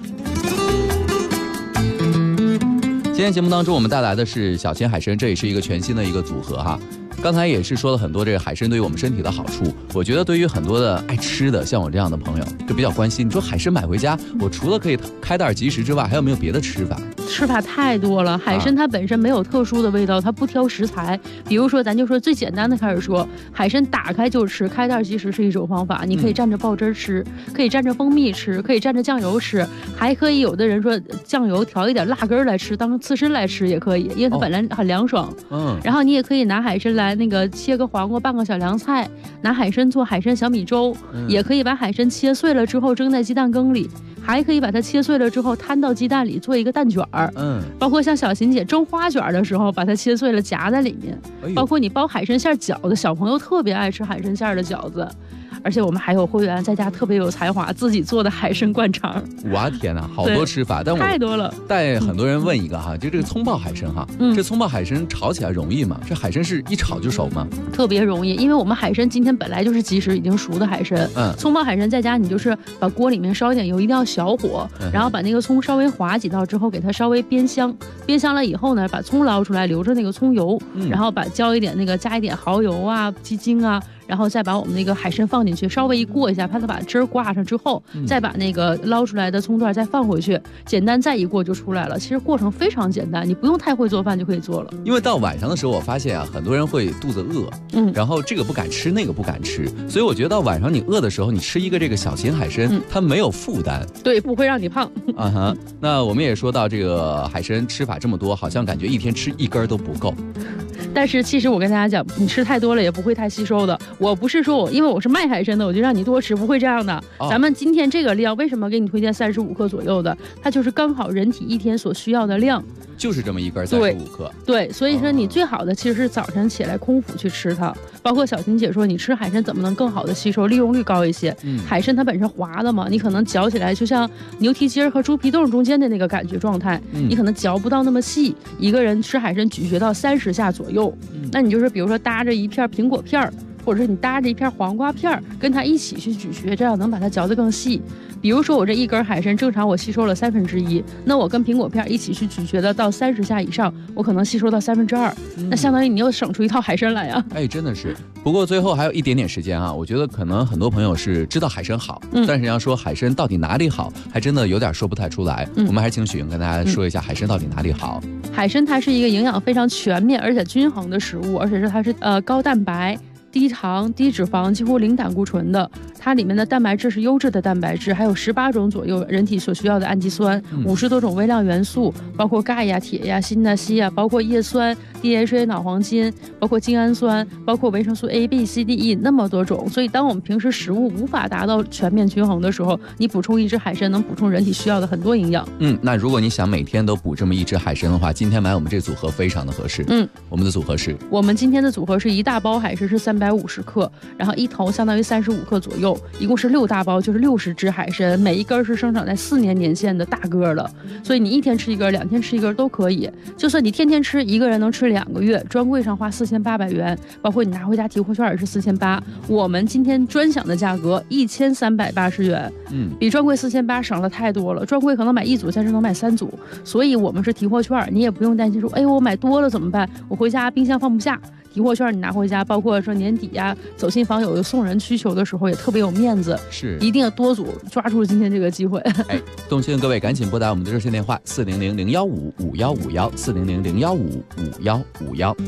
今天节目当中我们带来的是小鲜海参，这也是一个全新的一个组合哈。刚才也是说了很多这个海参对于我们身体的好处，我觉得对于很多的爱吃的像我这样的朋友就比较关心，你说海参买回家，我除了可以开袋即食之外，还有没有别的吃法？ 吃法太多了，海参它本身没有特殊的味道，它不挑食材。比如说咱就说最简单的开始说，海参打开就吃，开袋即食是一种方法，你可以蘸着爆汁吃，可以蘸着蜂蜜吃，可以蘸着酱油吃，还可以有的人说酱油调一点辣根来吃，当刺身来吃也可以，因为它本来很凉爽。然后你也可以拿海参来那个切个黄瓜拌个小凉菜，拿海参做海参小米粥，也可以把海参切碎了之后蒸在鸡蛋羹里，还可以把它切碎了之后摊到鸡蛋里做一个蛋卷儿。包括像小琴姐蒸花卷的时候，把它切碎了夹在里面。包括你包海参馅饺子，小朋友特别爱吃海参馅的饺子。而且我们还有会员在家特别有才华，自己做的海参灌肠。 哇天哪，好多吃法，但我太多了。 带很多人问一个哈，就这个葱爆海参哈，这葱爆海参炒起来容易吗？这海参是一炒就熟吗？ 特别容易，因为我们海参今天本来就是即食已经熟的海参。葱爆海参在家你就是把锅里面烧一点油，一定要小火，然后把那个葱稍微划几道之后，给它稍微煸香，煸香了以后呢，把葱捞出来，留着那个葱油，然后加一点蚝油啊、鸡精啊。然后再把我们那个海参放进去，稍微一过一下，怕它把汁儿挂上之后，再把那个捞出来的葱段再放回去，简单再一过就出来了。其实过程非常简单，你不用太会做饭就可以做了。 因为到晚上的时候，我发现啊，很多人会肚子饿，然后这个不敢吃，那个不敢吃，所以我觉得到晚上你饿的时候，你吃一个这个小型海参，它没有负担， 对，不会让你胖。 那我们也说到这个海参吃法这么多，好像感觉一天吃一根都不够。 但是其实我跟大家讲，你吃太多了也不会太吸收的。我不是说因为我是卖海参的，我就让你多吃，不会这样的。咱们今天这个量，为什么给你推荐35克左右的？它就是刚好人体一天所需要的量， 就是这么一根35克。 对，所以说你最好的其实是早晨起来空腹去吃它。包括小琴姐说，你吃海参怎么能更好的吸收，利用率高一些？海参它本身滑的嘛，你可能嚼起来就像牛蹄筋和猪皮冻中间的那个感觉状态，你可能嚼不到那么细。一个人吃海参咀嚼到30下左右，那你就是比如说搭着一片苹果片儿， 或者是你搭着一片黄瓜片跟它一起去咀嚼，这样能把它嚼得更细。比如说我这一根海参正常我吸收了1/3，那我跟苹果片一起去咀嚼的到30下以上，我可能吸收到2/3，那相当于你又省出一套海参来呀。 哎，真的是。不过最后还有一点点时间啊，我觉得可能很多朋友是知道海参好，但是要说海参到底哪里好，还真的有点说不太出来。我们还是请许莹跟大家说一下海参到底哪里好。 海参它是一个营养非常全面而且均衡的食物，而且它是高蛋白、低糖、低脂肪，几乎零胆固醇的。它里面的蛋白质是优质的蛋白质，还有18种左右人体所需要的氨基酸，50多种微量元素，包括钙呀、铁呀、锌呐、硒呀，包括叶酸、DHA 脑黄金，包括精氨酸，包括维生素 A、B、C、D、E 那么多种。所以当我们平时食物无法达到全面均衡的时候，你补充一只海参能补充人体需要的很多营养。 那如果你想每天都补这么一只海参的话，今天买我们这组合非常的合适。我们的组合是， 我们今天的组合是一大包海参是350克，然后一头相当于35克左右，一共是6大包，就是60只海参，每一根是生长在4年年限的大个了，所以你1天吃一根，2天吃一根都可以。就算你天天吃，一个人能吃2个月，专柜上花4800元，包括你拿回家提货券也是4800，我们今天专享的价格1380元，比专柜4800省了太多了。专柜可能买1组，现在能买3组，所以我们是提货券，你也不用担心说，哎呦我买多了怎么办？我回家冰箱放不下。提货券你拿回家，包括说年底呀、走亲访友有送人需求的时候，也特别有面子。 是， 一定要多组，抓住今天这个机会。 哎，动心的各位赶紧拨打我们的热线电话400-015-5151，400-015-5151。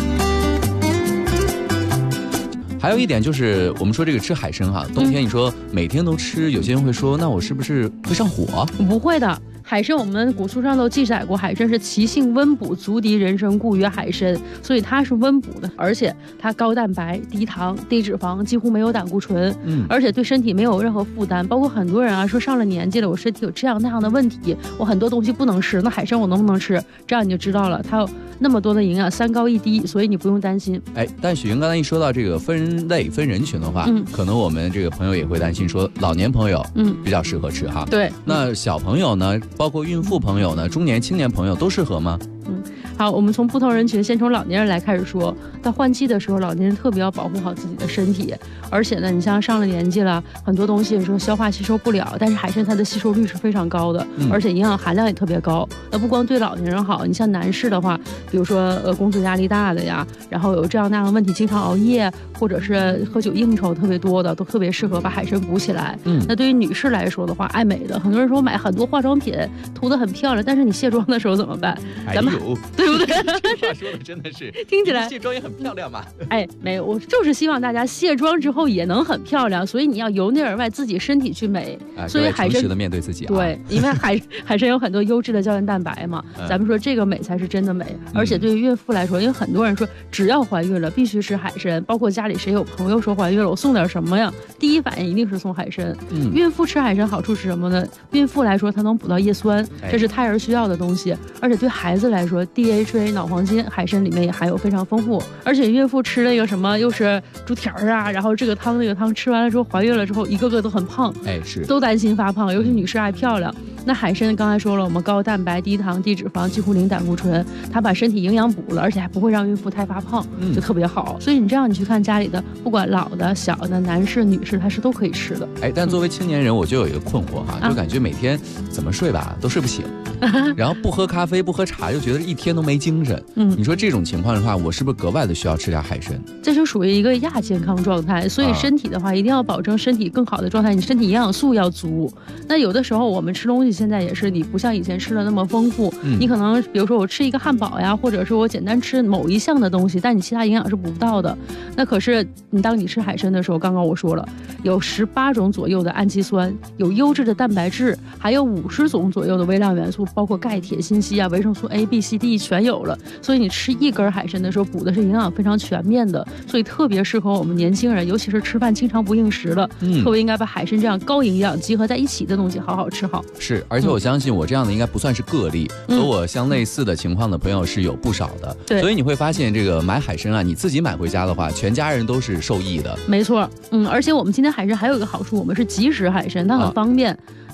还有一点就是，我们说这个吃海参哈，冬天你说每天都吃，有些人会说，那我是不是会上火？ 不会的。海参我们古书上都记载过，海参是其性温补，足敌人参，故曰海参，所以它是温补的，而且它高蛋白、低糖、低脂肪，几乎没有胆固醇，而且对身体没有任何负担。包括很多人啊说上了年纪了，我身体有这样那样的问题，我很多东西不能吃，那海参我能不能吃？这样你就知道了，它有那么多的营养，3高1低，所以你不用担心。 哎，但许莹刚才一说到这个分类分人群的话，可能我们这个朋友也会担心说，老年朋友比较适合吃哈。 对， 那小朋友呢，包括孕妇朋友呢，中年青年朋友都适合吗？ 好，我们从不同人群，先从老年人来开始说。到换季的时候，老年人特别要保护好自己的身体，而且呢，你像上了年纪了，很多东西你说消化吸收不了，但是海参它的吸收率是非常高的，而且营养含量也特别高。那不光对老年人好，你像男士的话，比如说工作压力大的呀，然后有这样那样的问题，经常熬夜或者是喝酒应酬特别多的，都特别适合把海参补起来。那对于女士来说的话，爱美的，很多人说买很多化妆品涂得很漂亮，但是你卸妆的时候怎么办？咱们对不对？ 这话说的真的是听起来卸妆也很漂亮嘛。 哎，没有，我就是希望大家卸妆之后也能很漂亮，所以你要由内而外自己身体去美。所以海参诚实的面对自己啊。 对，因为海参有很多优质的胶原蛋白嘛，咱们说这个美才是真的美。而且对于孕妇来说，因为很多人说只要怀孕了必须吃海参，包括家里谁有朋友说怀孕了，我送点什么呀？第一反应一定是送海参。孕妇吃海参好处是什么呢？孕妇来说，它能补到叶酸，这是胎儿需要的东西，而且对孩子来说 ，DHA 脑黄金海参里面也含有非常丰富。而且孕妇吃那个什么又是猪蹄儿啊，然后这个汤那个汤吃完了之后，怀孕了之后一个个都很胖， 是都担心发胖，尤其女士爱漂亮。那海参刚才说了，我们高蛋白、低糖、低脂肪，几乎零胆固醇，它把身体营养补了，而且还不会让孕妇太发胖，就特别好。所以你这样你去看家里的，不管老的、小的、男士、女士，它是都可以吃的。 哎，但作为青年人，我就有一个困惑哈，就感觉每天怎么睡吧都睡不醒，然后不喝咖啡、不喝茶，就觉得一天都没精神。你说这种情况的话，我是不是格外的需要吃点海参？ 这就属于一个亚健康状态，所以身体的话一定要保证身体更好的状态，你身体营养素要足。那有的时候我们吃东西现在也是，你不像以前吃的那么丰富，你可能比如说我吃一个汉堡呀，或者是我简单吃某一项的东西，但你其他营养是补不到的。那可是当你吃海参的时候，刚刚我说了，有18种左右的氨基酸，有优质的蛋白质，还有50种左右的微量元素，包括钙、铁、锌、硒啊，维生素 A、B、C、D 全有了。所以你吃一根海参的时候，补的是营养非常全面的，所以特别适合我们年轻人，尤其是吃饭经常不应时的，特别应该把海参这样高营养集合在一起的东西好好吃好。 是，而且我相信我这样的应该不算是个例，和我相类似的情况的朋友是有不少的。 对， 所以你会发现这个买海参啊，你自己买回家的话，全家人都是受益的。 没错，而且我们今天海参还有一个好处，我们是即食海参，它很方便。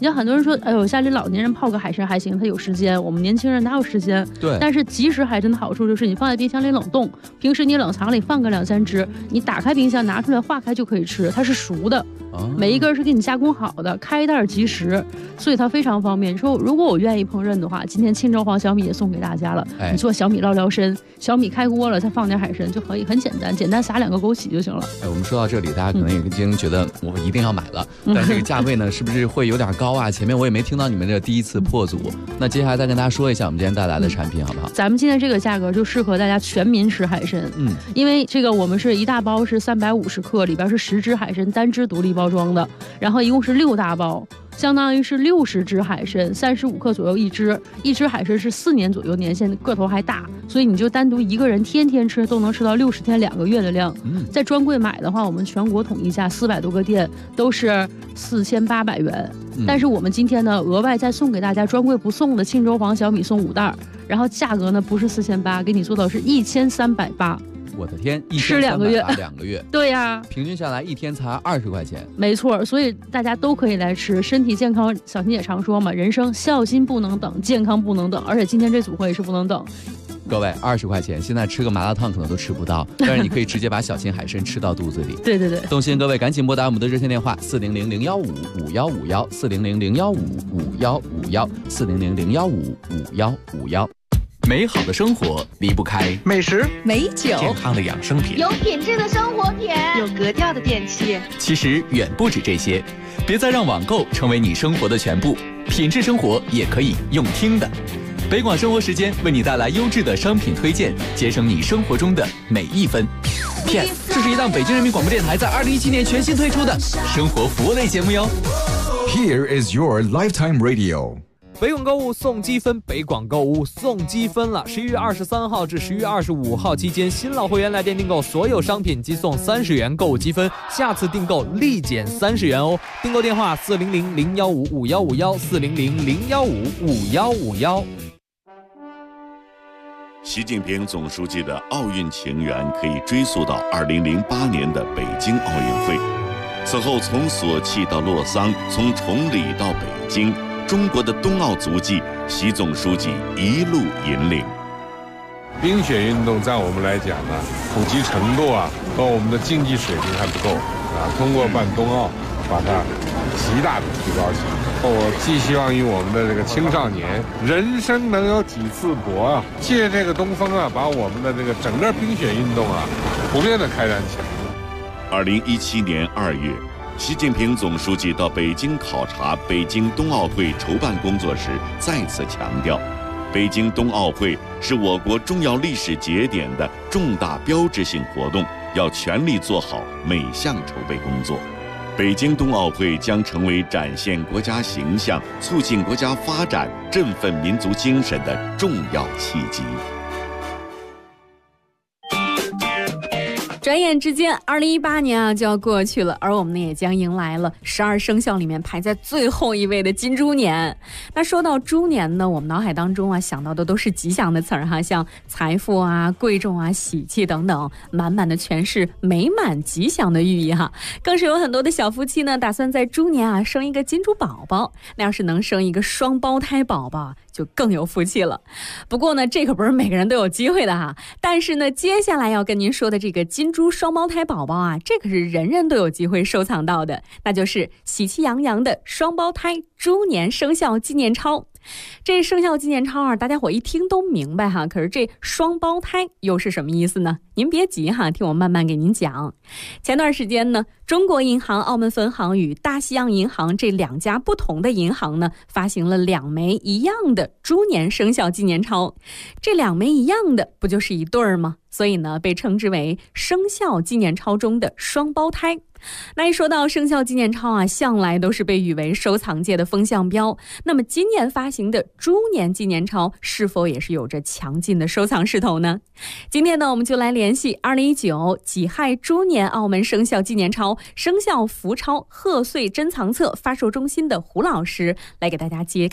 你像很多人说，哎呦，家里老年人泡个海参还行，他有时间，我们年轻人哪有时间？ 对。 但是即食海参的好处就是你放在冰箱里冷冻，平时你冷藏里放个2、3只，你打开冰箱拿出来化开就可以吃，它是熟的。每一根是给你加工好的，开袋即食，所以它非常方便。说如果我愿意烹饪的话，今天清粥黄小米也送给大家了。你做小米捞撩参，小米开锅了，再放点海参就可以，很简单，简单撒2个枸杞就行了。 我们说到这里，大家可能已经觉得我一定要买了，但这个价位呢，是不是会有点高啊？前面我也没听到你们这第一次破组，那接下来再跟大家说一下我们今天带来的产品好不好？ 咱们今天这个价格就适合大家全民吃海参，因为这个我们是一大包是350克，里边是10只海参单只独立包装的，然后一共是6大包，相当于是60只海参，35克左右一只，一只海参是4年左右年限，个头还大，所以你就单独一个人天天吃都能吃到60天2个月的量。在专柜买的话，我们全国统一价400多个店都是4800元，但是我们今天呢额外再送给大家专柜不送的庆州黄小米送5袋，然后价格呢不是4800，给你做到是1380。 我的天， 吃2个月 ，2个月， 对呀， 平均下来一天才20块钱， 没错，所以大家都可以来吃，身体健康。小琴也常说嘛，人生孝心不能等，健康不能等，而且今天这组合也是不能等。 各位，20块钱，现在吃个麻辣烫可能都吃不到，但是你可以直接把小秦海参吃到肚子里。 对对对， 动心各位赶紧拨打我们的热线电话400-015-5151，400-015-5151，400-015-5151。美好的生活离不开美食、 美酒、 健康的养生品、 有品质的生活品、 有格调的电器。 其实远不止这些，别再让网购成为你生活的全部，品质生活也可以用听的。北广生活时间为你带来优质的商品推荐，节省你生活中的每一分。P.S. 这是一档北京人民广播电台在2017年全新推出的生活服务类节目哟。 Here is your lifetime radio。 北广购物送积分，北广购物送积分了！11月23号至11月25号期间，新老会员来电订购所有商品即送30元购物积分，下次订购立减30元哦。订购电话400-015-5151，400-015-5151。 习近平总书记的奥运情缘可以追溯到2008年的北京奥运会。此后，从索契到洛桑，从崇礼到北京，中国的冬奥足迹，习总书记一路引领。 冰雪运动在我们来讲呢，普及程度和我们的竞技水平还不够通过办冬奥，把它极大的提高起来。我寄希望于我们的这个青少年，人生能有几次搏借这个东风把我们的这个整个冰雪运动普遍的开展起来。 2017年2月，习近平总书记到北京考察北京冬奥会筹办工作时，再次强调，北京冬奥会是我国重要历史节点的重大标志性活动，要全力做好每项筹备工作。北京冬奥会将成为展现国家形象、促进国家发展、振奋民族精神的重要契机。 转眼之间，2018年就要过去了，而我们呢也将迎来了12生肖里面排在最后一位的金猪年。那说到猪年呢，我们脑海当中想到的都是吉祥的词儿像财富贵重喜气等等，满满的全是美满吉祥的寓意更是有很多的小夫妻呢，打算在猪年生一个金猪宝宝。那要是能生一个双胞胎宝宝，就更有福气了。不过呢，这可不是每个人都有机会的但是呢，接下来要跟您说的这个金猪双胞胎宝宝这可是人人都有机会收藏到的，那就是喜气洋洋的双胞胎猪年生肖纪念钞。这生肖纪念钞大家伙一听都明白可是这双胞胎又是什么意思呢？您别急听我慢慢给您讲。前段时间呢，中国银行澳门分行与大西洋银行这2家不同的银行呢，发行了2枚一样的猪年生肖纪念钞。这2枚一样的不就是一对儿吗？所以呢，被称之为生肖纪念钞中的双胞胎。那一说到生肖纪念钞向来都是被誉为收藏界的风向标。那么今年发行的猪年纪念钞是否也是有着强劲的收藏势头呢？今天呢，我们就来联系2019己亥猪年澳门生肖纪念钞生肖福钞贺岁珍藏册发售中心的胡老师，来给大家揭开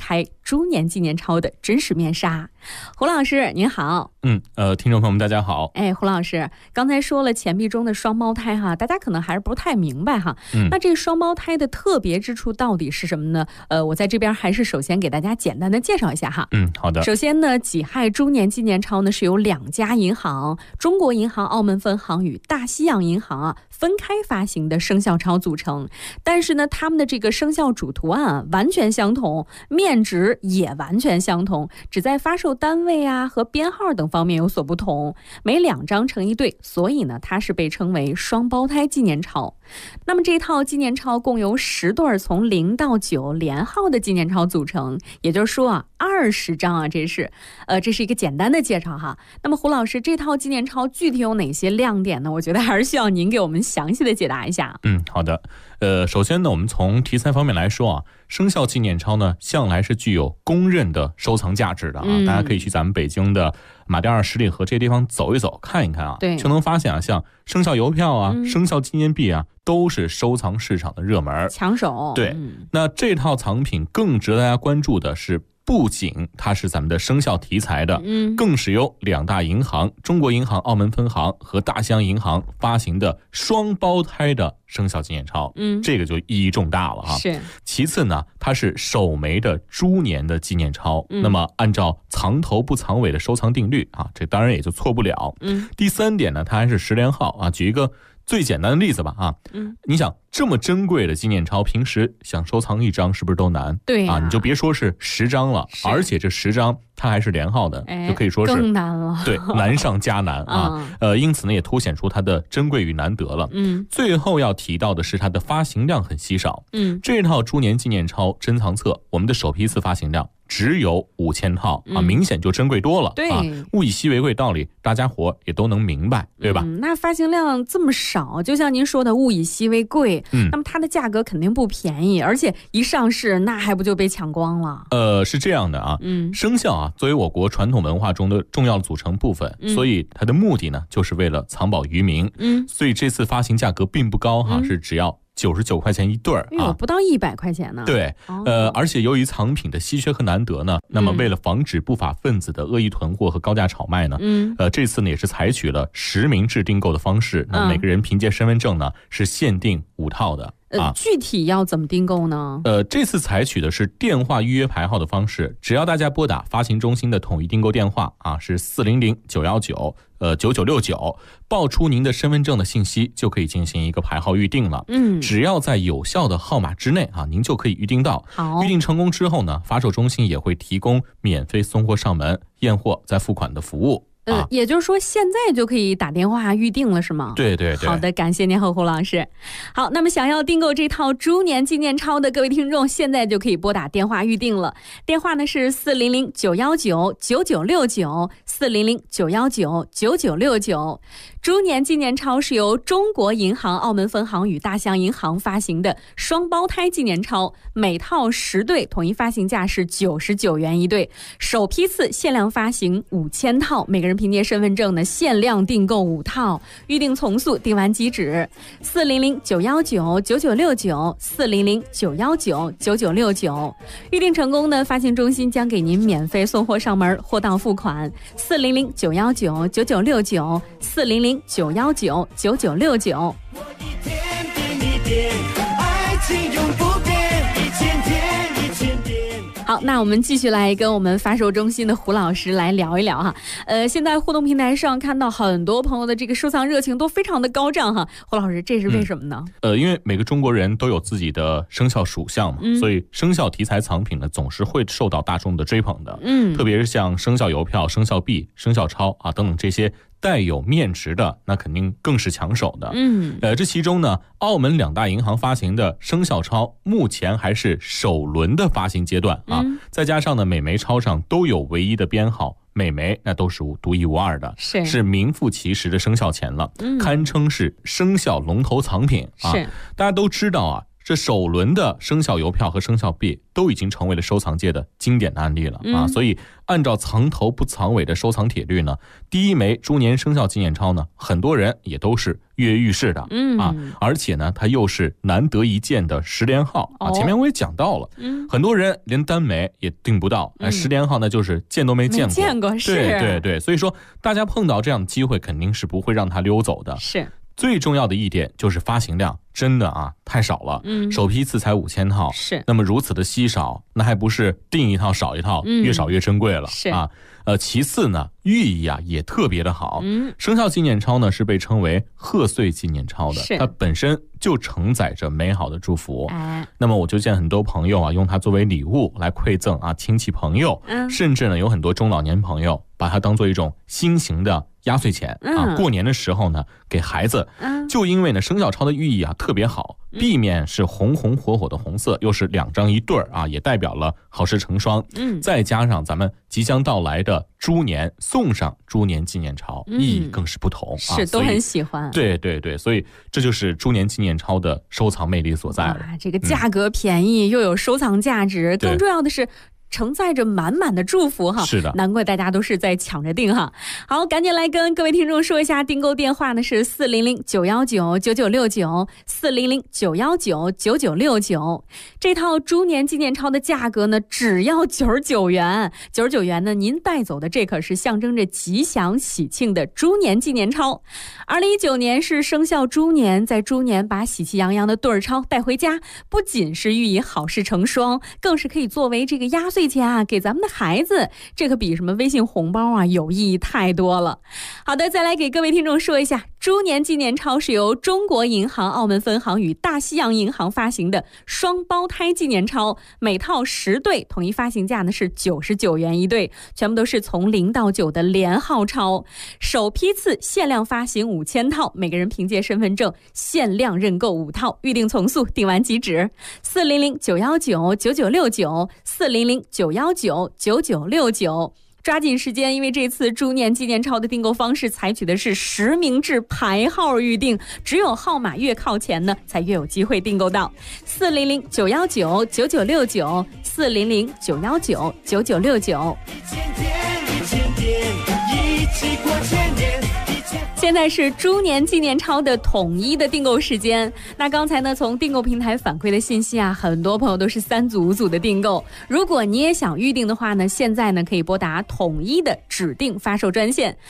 猪年纪念钞的真实面纱。胡老师您好。 听众朋友们大家好。 胡老师刚才说了钱币中的双胞胎哈，大家可能还是不太明白哈。那这双胞胎的特别之处到底是什么呢？我在这边还是首先给大家简单的介绍一下哈。 好的。 首先呢，己亥猪年纪念钞呢是由2家银行，中国银行澳门分行与大西洋银行分开发行的生肖钞组成，但是呢，他们的这个生肖主图案完全相同，面值也完全相同，只在发售单位和编号等方面有所不同，每2张成一对，所以呢，它是被称为双胞胎纪念钞。那么这套纪念钞共由10对从0到9连号的纪念钞组成，也就是说20张这是一个简单的介绍哈。那么胡老师，这套纪念钞具体有哪些亮点呢？我觉得还是需要您给我们详细的解答一下。 好的。首先呢，我们从题材方面来说生肖纪念钞呢，向来是具有公认的收藏价值的大家可以去咱们北京的马甸二十里河这些地方走一走，看一看对， 就能发现像生肖邮票生肖纪念币都是收藏市场的热门抢手。 对，那这套藏品更值得大家关注的是，不仅它是咱们的生肖题材的，更是由2大银行，中国银行澳门分行和大西洋银行发行的双胞胎的生肖纪念钞，这个就意义重大了是。 其次呢，它是首枚的猪年的纪念钞，那么按照藏头不藏尾的收藏定律这当然也就错不了。第3点呢，它还是10连号举一个最简单的例子吧你想这么珍贵的纪念钞，平时想收藏1张是不是都难？ 对你就别说是10张了，而且这10张它还是连号的，就可以说是更难了。 对，难上加难因此呢，也凸显出它的珍贵与难得了。最后要提到的是它的发行量很稀少。这套猪年纪念钞珍藏册，我们的首批次发行量只有5000套明显就珍贵多了。 对物以稀为贵道理，大家伙也都能明白，对吧？ 那发行量这么少，就像您说的物以稀为贵，那么它的价格肯定不便宜，而且一上市那还不就被抢光了？ 是这样的生肖作为我国传统文化中的重要组成部分，所以它的目的呢，就是为了藏宝于民。所以这次发行价格并不高是只要99块钱一对不到100块钱呢。 对，而且由于藏品的稀缺和难得呢，那么为了防止不法分子的恶意囤货和高价炒卖呢，这次呢也是采取了实名制订购的方式，那每个人凭借身份证呢是限定5套的。 具体要怎么订购呢？ 这次采取的是电话预约排号的方式，只要大家拨打发行中心的统一订购电话是400-919-9969，报出您的身份证的信息，就可以进行一个排号预定了。只要在有效的号码之内您就可以预定到。预定成功之后呢，发售中心也会提供免费送货上门、验货再付款的服务。 也就是说现在就可以打电话预定了是吗？ 对对对。 好的，感谢您胡老师。好，那么想要订购这套猪年纪念钞的各位听众，现在就可以拨打电话预定了。电话呢是400-919-9969 400-919-9969。猪年纪念钞是由中国银行澳门分行与大西洋银行发行的双胞胎纪念钞，每套10对，统一发行价是99元一对，首批次限量发行5000套，每个人凭借身份证呢限量订购5套，预定从速，订完即止。400-919-9969 400-919-9969，预定成功呢，发行中心将给您免费送货上门，货到付款。400-919-9969 400-919-9969。好，那我们继续来跟我们发售中心的胡老师来聊一聊哈。现在互动平台上看到很多朋友的这个收藏热情都非常的高涨哈。胡老师，这是为什么呢？ 因为每个中国人都有自己的生肖属相嘛，所以生肖题材藏品呢总是会受到大众的追捧的。特别是像生肖邮票、生肖币、生肖钞等等这些带有面值的，那肯定更是抢手的。这其中呢，澳门2大银行发行的生肖钞目前还是首轮的发行阶段再加上呢，每枚钞上都有唯一的编号，每枚那都是独一无二的，是名副其实的生肖钱了，堪称是生肖龙头藏品是大家都知道这首轮的生肖邮票和生肖币都已经成为了收藏界的经典的案例了啊！所以按照藏头不藏尾的收藏铁律呢，第一枚猪年生肖纪念钞呢，很多人也都是跃跃欲试的啊！而且呢，它又是难得一见的10连号啊！前面我也讲到了，很多人连单枚也订不到，10连号呢就是见都没见过，对，所以说大家碰到这样的机会，肯定是不会让它溜走的。 是。 最重要的一点就是发行量真的啊太少了，首批次才5000套， 是。 那么如此的稀少，那还不是订一套少一套，越少越珍贵了啊。其次呢，寓意啊也特别的好。生肖纪念钞呢是被称为贺岁纪念钞的，它本身就承载着美好的祝福。那么我就见很多朋友啊用它作为礼物来馈赠啊亲戚朋友，甚至呢有很多中老年朋友把它当做一种新型的压岁钱啊，过年的时候呢给孩子，就因为呢生肖钞的寓意啊特别好，避免是红红火火的红色，又是2张一对儿啊，也代表了好事成双。再加上咱们即将到来的猪年，送上猪年纪念钞，意义更是不同啊， 是都很喜欢。 对，所以这就是猪年纪念钞的收藏魅力所在了。 这个价格便宜，又有收藏价值，更重要的是承载着满满的祝福哈， 是的， 难怪大家都是在抢着订哈。好，赶紧来跟各位听众说一下，订购电话呢是400-919-9969，400-919-9969。这套猪年纪念钞的价格呢，只要99元，99元呢，您带走的这可是象征着吉祥喜庆的猪年纪念钞。2019年是生肖猪年，在猪年把喜气洋洋的对儿钞带回家，不仅是寓意好事成双，更是可以作为这个压岁钱啊，给咱们的孩子，这可比什么微信红包啊有意义太多了。好的，再来给各位听众说一下，猪年纪念钞是由中国银行澳门分行与大西洋银行发行的双胞胎纪念钞，每套10对，统一发行价呢是99元一对，全部都是从0到9的连号钞，首批次限量发行5000套，每个人凭借身份证限量认购5套，预订从速，订完即止。400-919-9969，400-919-9969，抓紧时间，因为这次猪年纪念钞的订购方式采取的是实名制排号预订，只有号码越靠前呢，才越有机会订购到。400-919-9969，400-919-9969。现在是猪年纪念钞的统一的订购时间。那刚才呢，从订购平台反馈的信息啊，很多朋友都是3组5组的订购。如果你也想预订的话呢，现在呢可以拨打统一的指定发售专线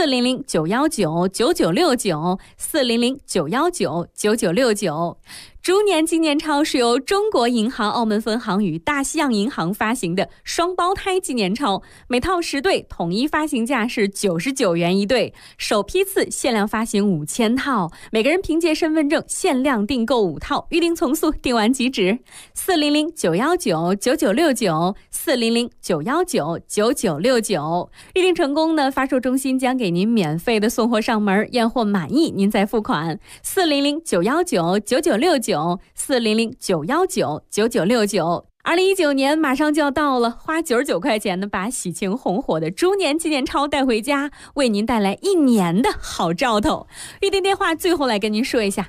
400-919-9969，400-919-9969。猪年纪念钞是由中国银行澳门分行与大西洋银行发行的双胞胎纪念钞，每套10对，统一发行价是99元一对，首批次限量发行5000套，每个人凭借身份证限量订购5套，预订从速，订完即止。400-919-9969，400-919-9969。预订成功呢，发售中心将给您免费的送货上门，验货满意您再付款。400-919-9969，400-919-9969。2019年马上就要到了，花99块钱呢，把喜庆红火的猪年纪念钞带回家，为您带来1年的好兆头。预订电话最后来跟您说一下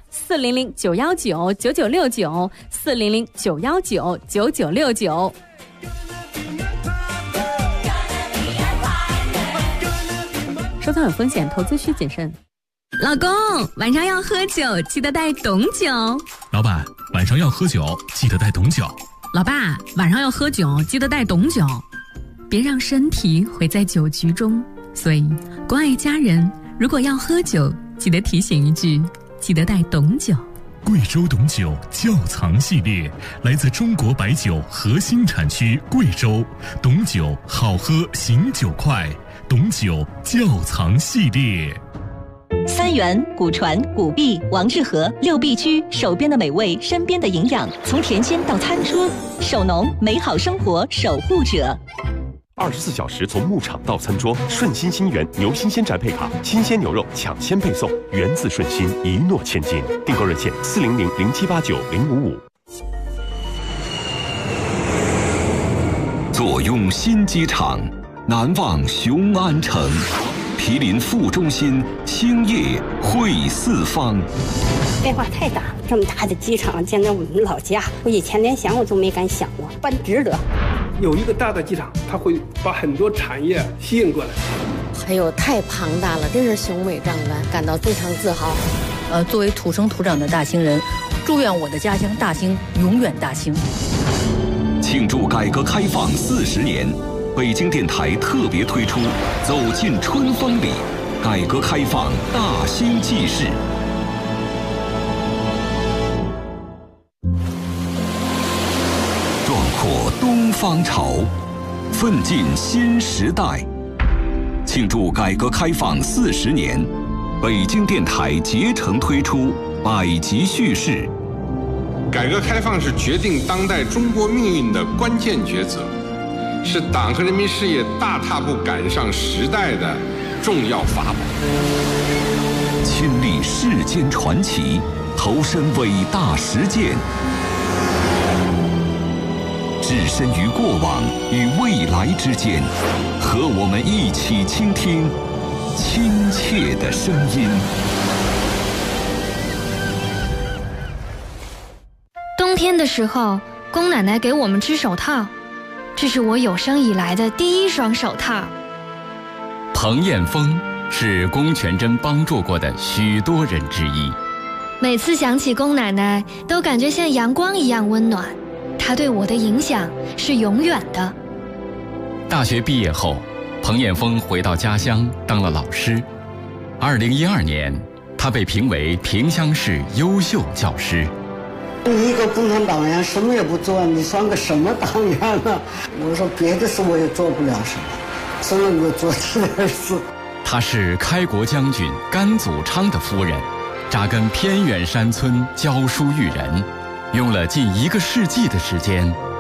：400-919-9969，400-919-9969。收藏有风险，投资需谨慎。 老公，晚上要喝酒，记得带懂酒。 老板，晚上要喝酒，记得带懂酒。 老爸，晚上要喝酒，记得带懂酒。别让身体毁在酒局中。所以，关爱家人，如果要喝酒，记得提醒一句，记得带懂酒。 贵州懂酒窖藏系列，来自中国白酒核心产区贵州，懂酒好喝，醒酒快，懂酒窖藏系列。 3元、古传、古币、王致和6必居，手边的美味，身边的营养，从甜心到餐桌，手农美好生活守护者。 24小时从牧场到餐桌，顺心新源牛新鲜宅配卡，新鲜牛肉抢先配送，源自顺心，一诺千金。订购热线400-0789-055。 坐拥新机场，难忘雄安城。 毗邻副中心，星夜会四方。 变化太大，这么大的机场建在我们老家，我以前连想我都没敢想过，办值得。 有一个大的机场，它会把很多产业吸引过来。 还有太庞大了，真是雄伟壮观，感到非常自豪。 作为土生土长的大兴人，祝愿我的家乡大兴永远大兴。 庆祝改革开放40年，北京电台特别推出《走进春风里》，改革开放大兴纪事。壮阔东方潮，奋进新时代。庆祝改革开放40年，北京电台竭诚推出100集叙事。 改革开放是决定当代中国命运的关键抉择，是党和人民事业大踏步赶上时代的重要法宝。 亲历世间传奇，投身伟大实践，置身于过往与未来之间，和我们一起倾听亲切的声音。 冬天的时候，宫奶奶给我们织手套，这是我有生以来的第一双手套。 彭艳峰是龚全珍帮助过的许多人之一。 每次想起龚奶奶，都感觉像阳光一样温暖。她对我的影响是永远的。 大学毕业后，彭艳峰回到家乡当了老师。2012年，他被评为萍乡市优秀教师。 你一个共产党员什么也不做，你算个什么党员呢？我说别的事我也做不了什么，只能够做这点事。 她是开国将军甘祖昌的夫人，扎根偏远山村教书育人，用了近1个世纪的时间，